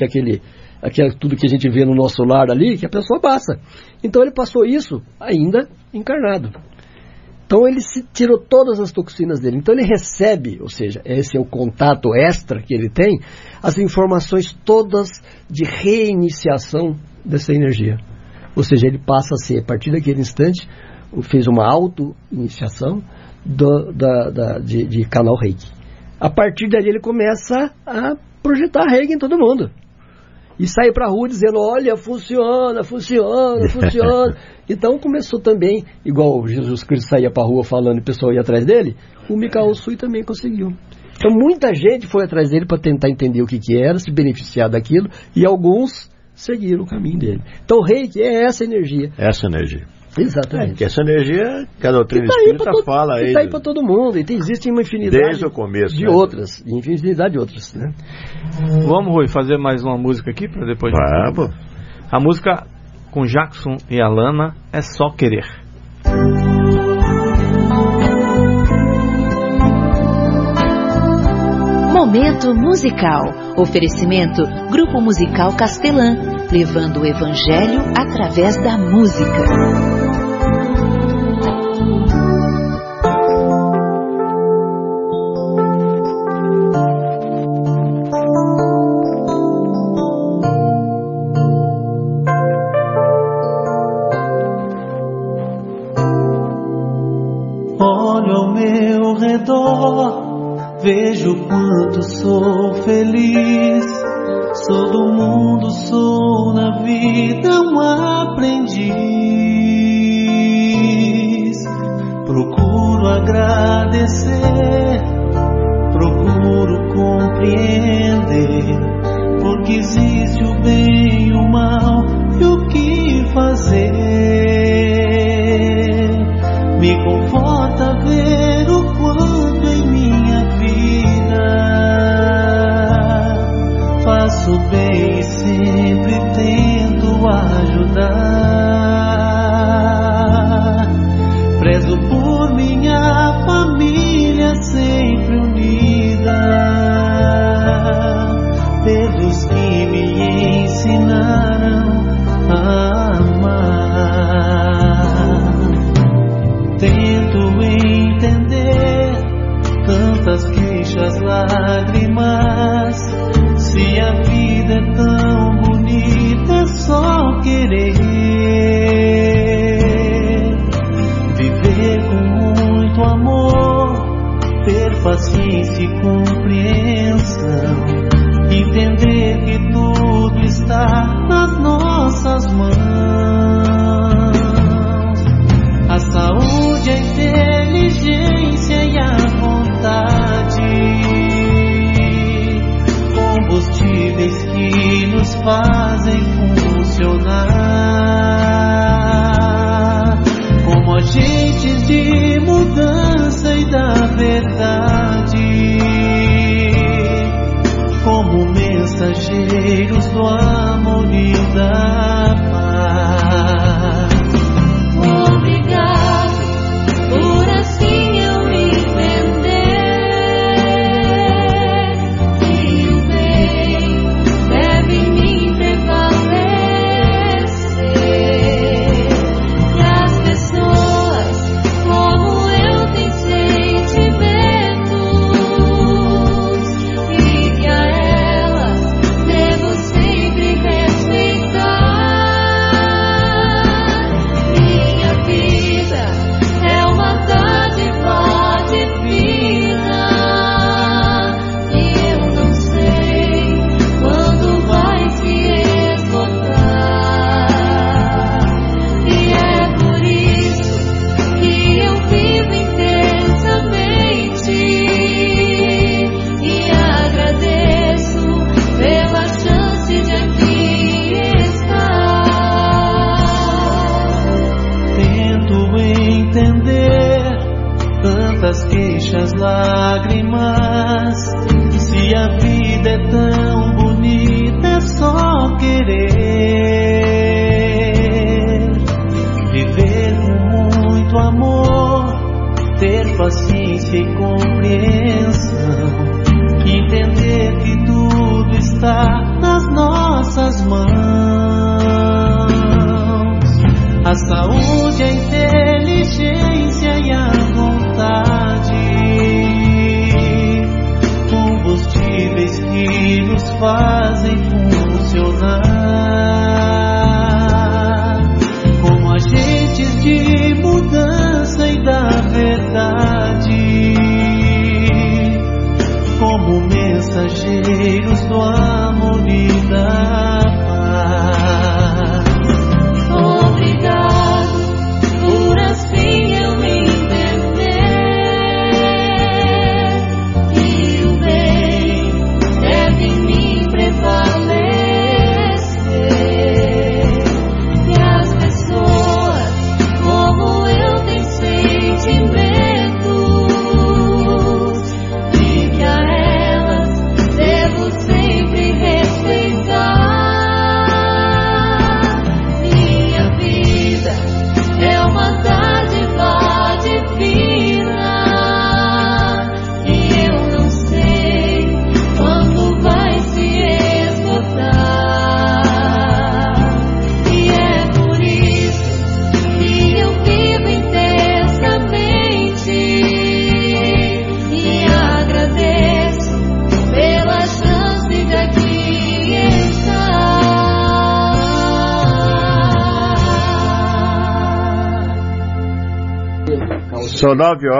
tudo que a gente vê no nosso lar ali, que a pessoa passa. Então ele passou isso ainda encarnado. Então ele tirou todas as toxinas dele. Então ele recebe, ou seja, esse é o contato extra que ele tem, as informações todas de reiniciação dessa energia. Ou seja, ele passa a ser, a partir daquele instante, fez uma auto-iniciação de canal reiki. A partir dali ele começa a projetar reiki em todo mundo. E sai para a rua dizendo, olha, funciona. Então começou também, igual Jesus Cristo saía para a rua falando e o pessoal ia atrás dele, o Mikao Usui também conseguiu. Então muita gente foi atrás dele para tentar entender o que era, se beneficiar daquilo, e alguns seguiram o caminho dele. Então o reiki é essa energia. Essa energia. Exatamente. Que essa energia, que a doutrina espírita fala aí. Está aí para todo mundo. E existe uma infinidade desde o começo, de outras. Infinidade de outras, né? Vamos, Rui, fazer mais uma música aqui para depois. Vamos. A música com Jackson e Alana é Só Querer. Momento musical. Oferecimento Grupo Musical Castelã, levando o Evangelho através da música. Olho ao meu redor, vejo quanto sou feliz. Sou do mundo, sou na vida um aprendiz. Procuro agradecer, procuro compreender, porque existe o bem e o mal e o que fazer. Me conforta ver o quanto em minha vida faço bem e sempre tento ajudar. Prezo por minha família sempre unida, pelos que me ensinaram a amar. Tento entender tantas queixas, lágrimas. Se a vida é tão bonita, é só querer viver com muito amor, ter paciência e compreensão, entender que tudo está nas nossas mãos. A saúde, a inteligência e a vontade, combustíveis que nos fazem funcionar como agentes de mudança e da verdade, como mensageiros do amor e da paz. Obrigado por assim eu entender que o bem deve me prevalecer, e as pessoas como eu têm sentimentos, e que a elas devo sempre respeitar. Minha vida é uma dádiva divina, e eu não sei quando vai se esgotar. E é por isso que eu vivo intensamente e agradeço pela chance de aqui estar. Tento entender tantas queixas, lágrimas. Se a vida é tão bonita, é só querer viver com muito amor, ter paciência e compreensão, entender que tudo está nas nossas mãos. A saúde, a inteligência e a vontade, combustíveis que nos fazem funcionar como agentes de mudança e da verdade, São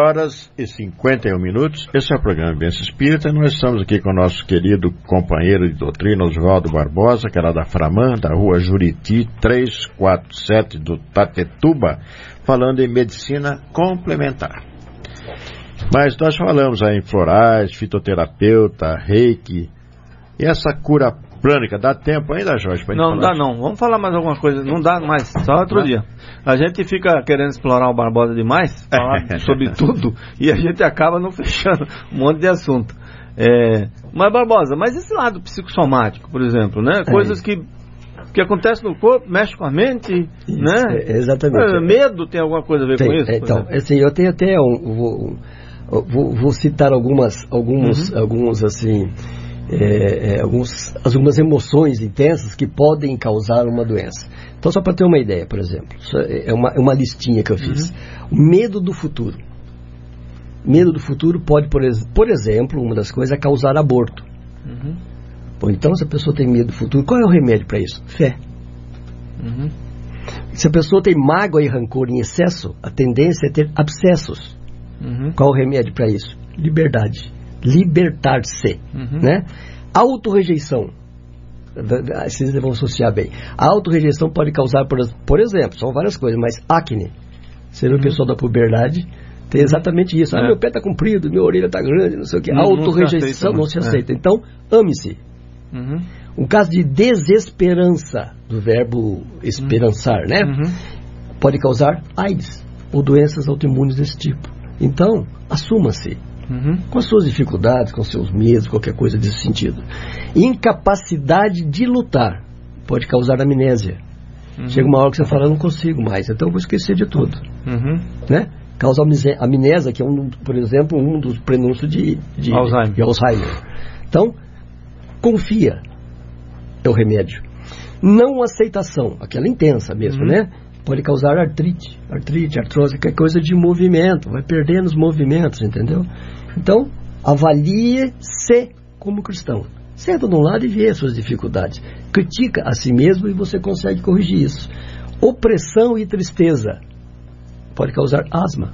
9h51. Esse é o programa Vivência Espírita. Nós estamos aqui com o nosso querido companheiro de doutrina, Oswaldo Barbosa, que era da Framam, da rua Juriti 347 do Tatetuba, falando em medicina complementar. Mas nós falamos aí em florais, fitoterapeuta, reiki, e essa cura prânica. Dá tempo ainda, Jorge? Não dá não. Vamos falar mais alguma coisa. Não dá mais, só outro dia. A gente fica querendo explorar o Barbosa demais, falar sobre tudo, e a gente acaba não fechando um monte de assunto. Mas, Barbosa, mas esse lado psicossomático, por exemplo, né? Coisas que acontecem no corpo, mexe com a mente, isso, né? Exatamente. Medo tem alguma coisa a ver com isso? Então, assim, eu tenho até vou citar algumas assim, algumas emoções intensas que podem causar uma doença. Então, só para ter uma ideia, por exemplo, é uma listinha que eu fiz. O medo do futuro. Medo do futuro pode, por exemplo, uma das coisas é causar aborto. Bom, então, se a pessoa tem medo do futuro, qual é o remédio para isso? Fé. Se a pessoa tem mágoa e rancor em excesso, a tendência é ter abscessos. Qual é o remédio para isso? Liberdade. Libertar-se, né? Autorrejeição. Vocês vão associar bem. A autorrejeição pode causar, por exemplo, são várias coisas, mas acne. Você vê o pessoal da puberdade, tem exatamente isso. Meu pé está comprido, minha orelha está grande, não sei o que. Autorrejeição não se aceita. Então, ame-se. Um caso de desesperança, do verbo esperançar, né? Pode causar AIDS ou doenças autoimunes desse tipo. Então, assuma-se. Com as suas dificuldades, com seus medos, qualquer coisa desse sentido. Incapacidade de lutar pode causar amnésia. Chega uma hora que você fala, não consigo mais, então eu vou esquecer de tudo. Né? Causa amnésia, que é, por exemplo, um dos prenúncios de Alzheimer. Então, confia é o remédio. Não aceitação, aquela intensa mesmo, né? Pode causar artrite, artrose, que é coisa de movimento, vai perdendo os movimentos, entendeu? Então, avalie-se como cristão. Senta de um lado e vê as suas dificuldades. Critica a si mesmo e você consegue corrigir isso. Opressão e tristeza pode causar asma.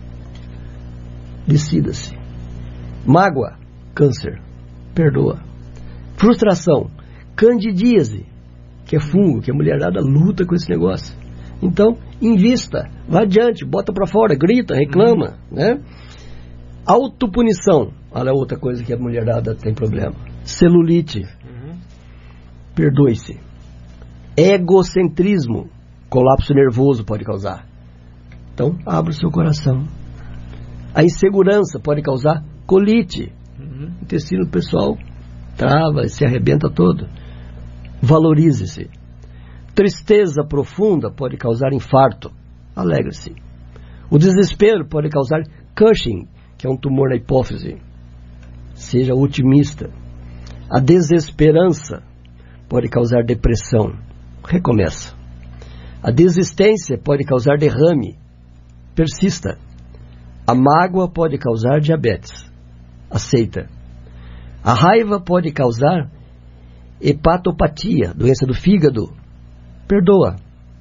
Decida-se. Mágoa, câncer. Perdoa. Frustração, candidíase, que é fungo, que a mulherada luta com esse negócio. Então, invista, vá adiante, bota pra fora, grita, reclama, né? Autopunição, olha outra coisa que a mulherada tem problema. Celulite, perdoe-se. Egocentrismo, colapso nervoso pode causar. Então, abra o seu coração. A insegurança pode causar colite. O intestino pessoal trava, se arrebenta todo. Valorize-se. Tristeza profunda pode causar infarto. Alegre-se. O desespero pode causar Cushing, que é um tumor na hipófise. Seja otimista. A desesperança pode causar depressão. Recomeça. A desistência pode causar derrame. Persista. A mágoa pode causar diabetes. Aceita. A raiva pode causar hepatopatia, doença do fígado. Perdoa.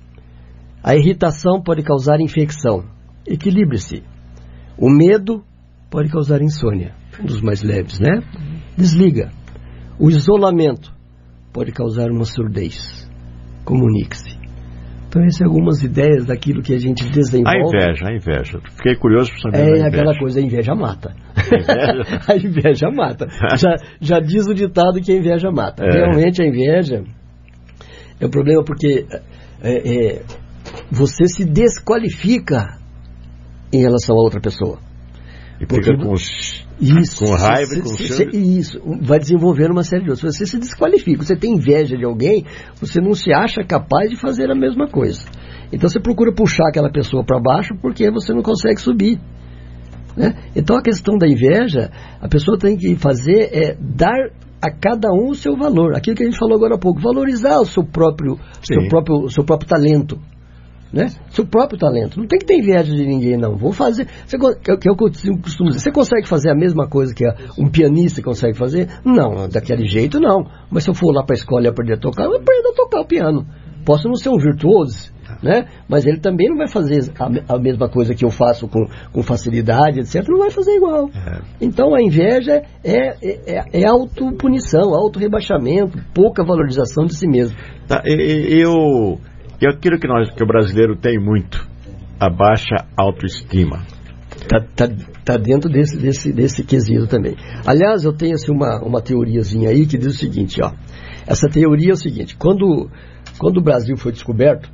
A irritação pode causar infecção. Equilibre-se. O medo pode causar insônia, um dos mais leves, né? Desliga. O isolamento pode causar uma surdez. Comunique-se. Então, essas são algumas ideias daquilo que a gente desenvolve. A inveja. Fiquei curioso para saber da inveja. Aquela coisa, a inveja mata. A inveja mata. Já diz o ditado que a inveja mata. Realmente a inveja é um problema porque você se desqualifica em relação a outra pessoa. E fica com raiva e com ciúme. Isso, vai desenvolvendo uma série de outras. Você se desqualifica, você tem inveja de alguém, você não se acha capaz de fazer a mesma coisa. Então você procura puxar aquela pessoa para baixo porque você não consegue subir. Né? Então a questão da inveja, a pessoa tem que fazer é dar a cada um o seu valor. Aquilo que a gente falou agora há pouco, valorizar o seu próprio talento. Né? Seu próprio talento. Não tem que ter inveja de ninguém, não. Vou fazer. Que é o que eu costumo dizer. Você consegue fazer a mesma coisa que um pianista consegue fazer? Não, daquele jeito não. Mas se eu for lá para a escola e aprender a tocar, eu aprendo a tocar o piano. Posso não ser um virtuoso, né? Mas ele também não vai fazer a mesma coisa que eu faço com facilidade, etc. Não vai fazer igual. Então a inveja é autopunição, autorrebaixamento, pouca valorização de si mesmo. Aquilo que o brasileiro tem muito, a baixa autoestima. Tá dentro desse quesito também. Aliás, eu tenho assim, uma teoriazinha aí que diz o seguinte, ó. Essa teoria é o seguinte: quando o Brasil foi descoberto,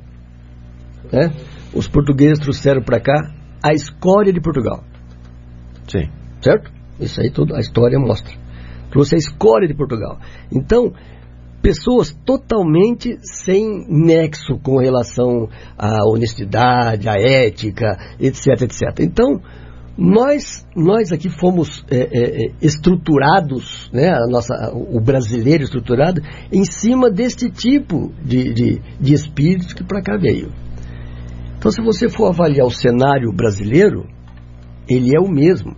né, os portugueses trouxeram para cá a escória de Portugal. Sim. Certo? Isso aí a história mostra. Trouxe a escória de Portugal. Então, pessoas totalmente sem nexo com relação à honestidade, à ética, etc, etc. Então, nós aqui fomos estruturados, né, o brasileiro estruturado, em cima deste tipo de espírito que para cá veio. Então, se você for avaliar o cenário brasileiro, ele é o mesmo.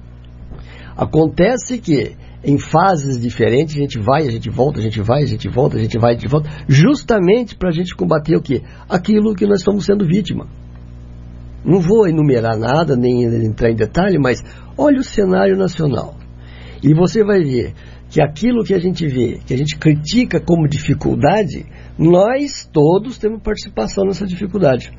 Acontece que em fases diferentes, a gente vai, a gente volta, a gente vai, a gente volta, a gente vai, a gente volta, justamente para a gente combater o quê? Aquilo que nós estamos sendo vítima. Não vou enumerar nada, nem entrar em detalhe, mas olha o cenário nacional. E você vai ver que aquilo que a gente vê, que a gente critica como dificuldade, nós todos temos participação nessa dificuldade.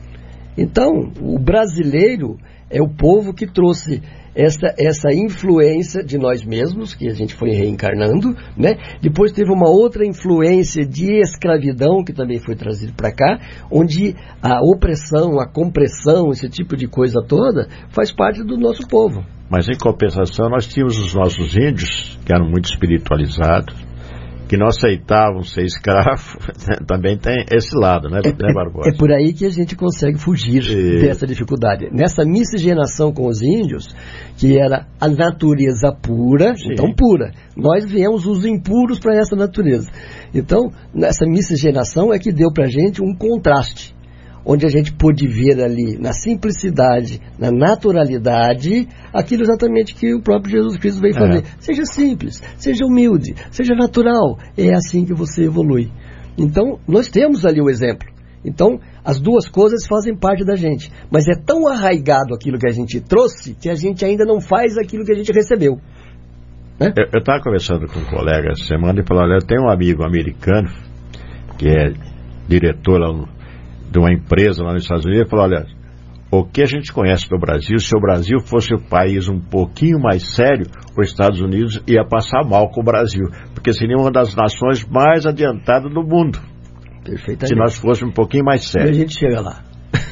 Então, o brasileiro é o povo que trouxe essa influência de nós mesmos, que a gente foi reencarnando, né? Depois teve uma outra influência de escravidão, que também foi trazida para cá, onde a opressão, a compressão, esse tipo de coisa toda, faz parte do nosso povo. Mas em compensação, nós tínhamos os nossos índios, que eram muito espiritualizados, que não aceitavam ser escravo. Também tem esse lado, né, Barbosa? É por aí que a gente consegue fugir dessa dificuldade. Nessa miscigenação com os índios, que era a natureza pura, então pura, nós viemos os impuros para essa natureza. Então, nessa miscigenação é que deu para a gente um contraste, onde a gente pôde ver ali, na simplicidade, na naturalidade, aquilo exatamente que o próprio Jesus Cristo veio fazer. Seja simples, seja humilde, seja natural. É assim que você evolui. Então, nós temos ali o exemplo. Então, as duas coisas fazem parte da gente. Mas é tão arraigado aquilo que a gente trouxe, que a gente ainda não faz aquilo que a gente recebeu. Né? Eu estava conversando com um colega essa semana e falou: olha, eu tenho um amigo americano, que é diretor lá de uma empresa lá nos Estados Unidos, e falou: olha, o que a gente conhece do Brasil, se o Brasil fosse o país um pouquinho mais sério, os Estados Unidos ia passar mal com o Brasil, porque seria uma das nações mais adiantadas do mundo. Perfeitamente. Se nós fôssemos um pouquinho mais sérios. E a gente chega lá.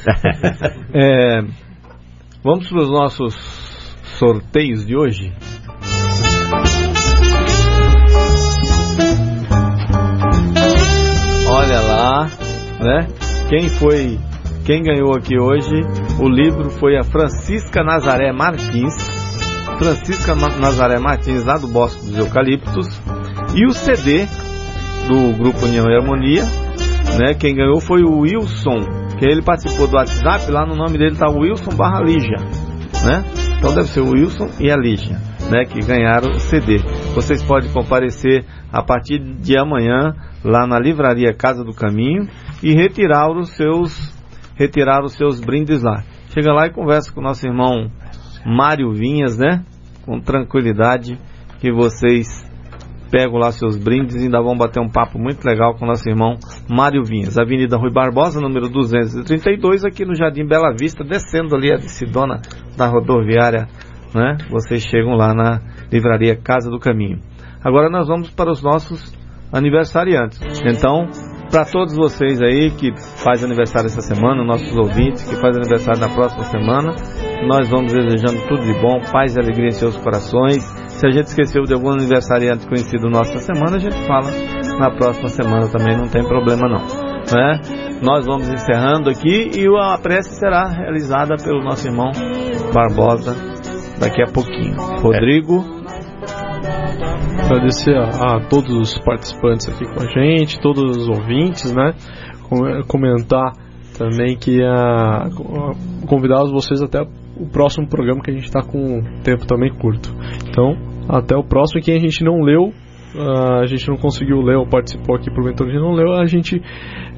Vamos para os nossos sorteios de hoje. Olha lá, né? Quem ganhou aqui hoje o livro foi a Francisca Nazaré Martins. Francisca Nazaré Martins, lá do Bosque dos Eucaliptos. E o CD do Grupo União e Harmonia, né? Quem ganhou foi o Wilson, que ele participou do WhatsApp. Lá no nome dele está Wilson / Lígia, né? Então deve ser o Wilson e a Lígia, né, que ganharam o CD. Vocês podem comparecer a partir de amanhã lá na livraria Casa do Caminho e retirar os seus brindes lá. Chega lá e conversa com o nosso irmão Mário Vinhas, né? Com tranquilidade, que vocês pegam lá seus brindes e ainda vão bater um papo muito legal com o nosso irmão Mário Vinhas. Avenida Rui Barbosa, número 232, aqui no Jardim Bela Vista, descendo ali a Decidona da rodoviária, né? Vocês chegam lá na livraria Casa do Caminho. Agora nós vamos para os nossos aniversariantes. Então, para todos vocês aí que faz aniversário essa semana, nossos ouvintes que faz aniversário na próxima semana, nós vamos desejando tudo de bom, paz e alegria em seus corações. Se a gente esqueceu de algum aniversariante conhecido nossa semana, a gente fala na próxima semana também, não tem problema não, né? Nós vamos encerrando aqui e a prece será realizada pelo nosso irmão Barbosa daqui a pouquinho. Rodrigo. Agradecer a todos os participantes aqui com a gente, todos os ouvintes, né? Comentar também que convidar vocês até o próximo programa, que a gente está com um tempo também curto. Então, até o próximo. E quem a gente não leu, a gente não conseguiu ler ou participou aqui porventura a gente não leu, a gente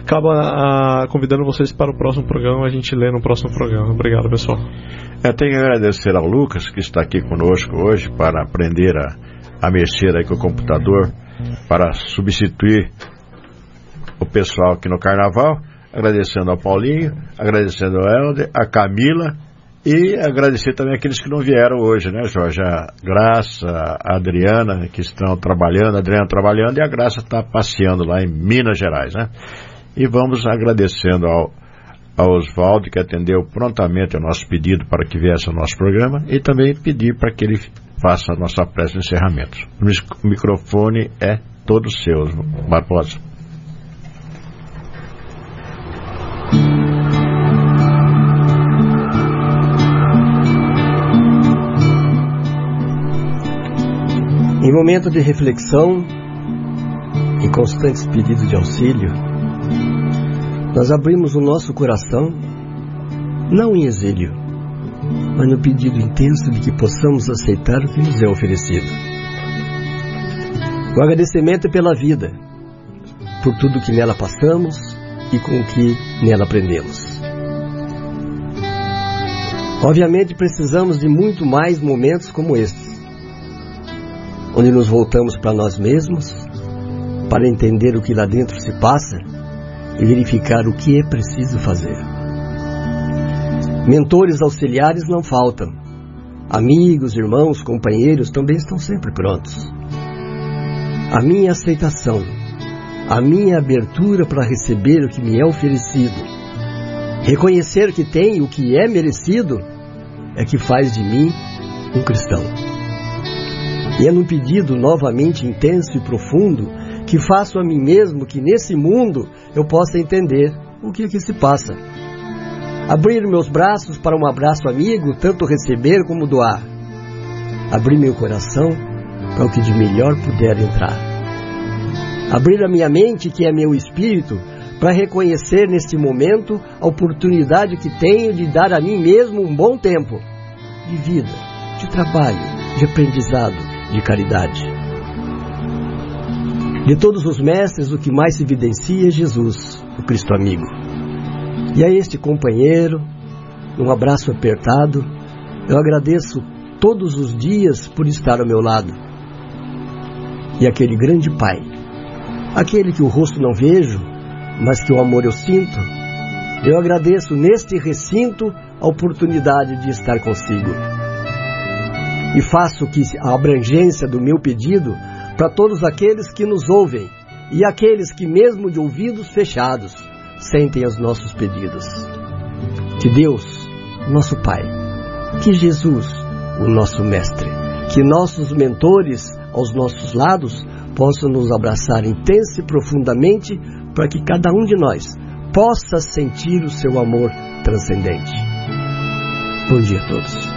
acaba convidando vocês para o próximo programa, a gente lê no próximo programa. Obrigado, pessoal. Eu tenho que agradecer ao Lucas, que está aqui conosco hoje, para aprender a mexer aí com o computador, para substituir o pessoal aqui no Carnaval. Agradecendo ao Paulinho, agradecendo ao Helder, a Camila, e agradecer também aqueles que não vieram hoje, né, Jorge? A Graça, a Adriana, que estão trabalhando, a Adriana trabalhando, e a Graça está passeando lá em Minas Gerais, né? E vamos agradecendo ao Oswaldo, que atendeu prontamente o nosso pedido para que viesse ao nosso programa, e também pedir para que ele faça a nossa prece de encerramento. O microfone é todo seu, Barbosa. Em momento de reflexão e constantes pedidos de auxílio, nós abrimos o nosso coração, não em exílio, mas no pedido intenso de que possamos aceitar o que nos é oferecido. O agradecimento pela vida, por tudo que nela passamos e com o que nela aprendemos. Obviamente precisamos de muito mais momentos como estes, onde nos voltamos para nós mesmos, para entender o que lá dentro se passa e verificar o que é preciso fazer. Mentores auxiliares não faltam. Amigos, irmãos, companheiros também estão sempre prontos. A minha aceitação, a minha abertura para receber o que me é oferecido, reconhecer que tenho o que é merecido, é que faz de mim um cristão. E é num pedido novamente intenso e profundo que faço a mim mesmo que nesse mundo eu possa entender o que aqui se passa. Abrir meus braços para um abraço amigo, tanto receber como doar. Abrir meu coração para o que de melhor puder entrar. Abrir a minha mente, que é meu espírito, para reconhecer neste momento a oportunidade que tenho de dar a mim mesmo um bom tempo de vida, de trabalho, de aprendizado, de caridade. De todos os mestres, o que mais se evidencia é Jesus, o Cristo amigo. E a este companheiro, num abraço apertado, eu agradeço todos os dias por estar ao meu lado. E aquele grande Pai, aquele que o rosto não vejo, mas que o amor eu sinto, eu agradeço neste recinto a oportunidade de estar consigo. E faço que a abrangência do meu pedido para todos aqueles que nos ouvem e aqueles que mesmo de ouvidos fechados sentem os nossos pedidos. Que Deus, nosso Pai, que Jesus, o nosso Mestre, que nossos mentores aos nossos lados possam nos abraçar intensa e profundamente para que cada um de nós possa sentir o seu amor transcendente. Bom dia a todos.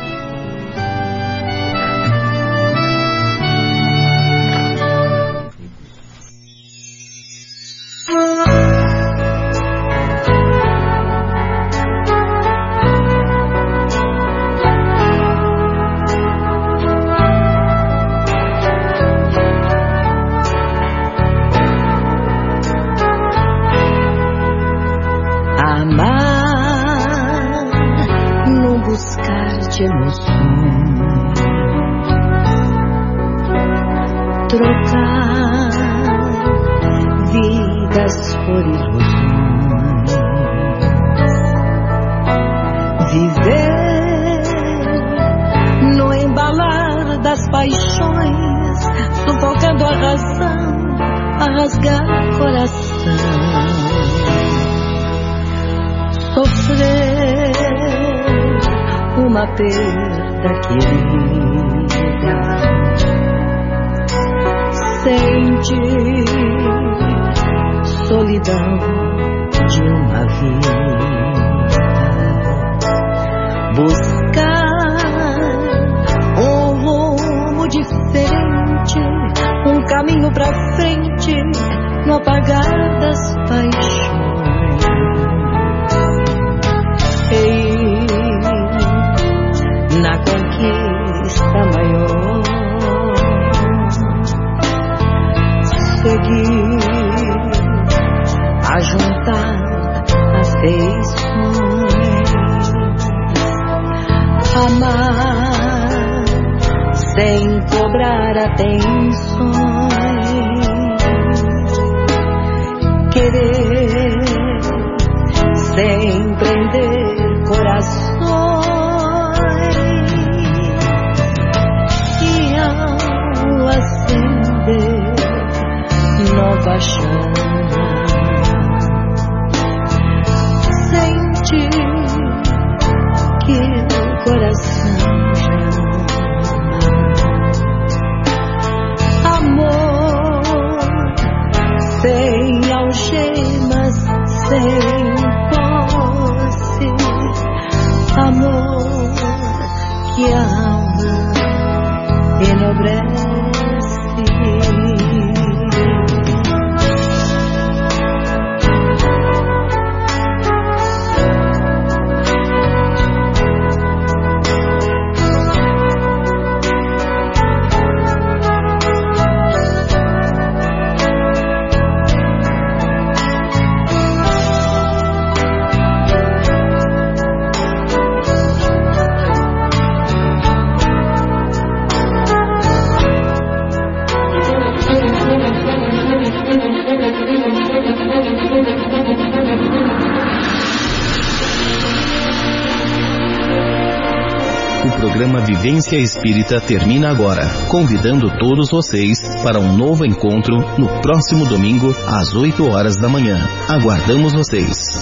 Trocar vidas por ilusões, viver no embalar das paixões, sufocando a razão, a rasgar coração, sofrer uma perda querida, sentir solidão de uma vida, buscar um rumo diferente, um caminho pra frente no apagar das paixões. E na conquista maior seguir a juntar cobrar atenções, querer sem prender corações, e ao acender nova chama, sentir que o coração já amor sem algemas, sem posse, amor que a alma enobrece. O programa Vivência Espírita termina agora, convidando todos vocês para um novo encontro no próximo domingo às 8 horas da manhã. Aguardamos vocês.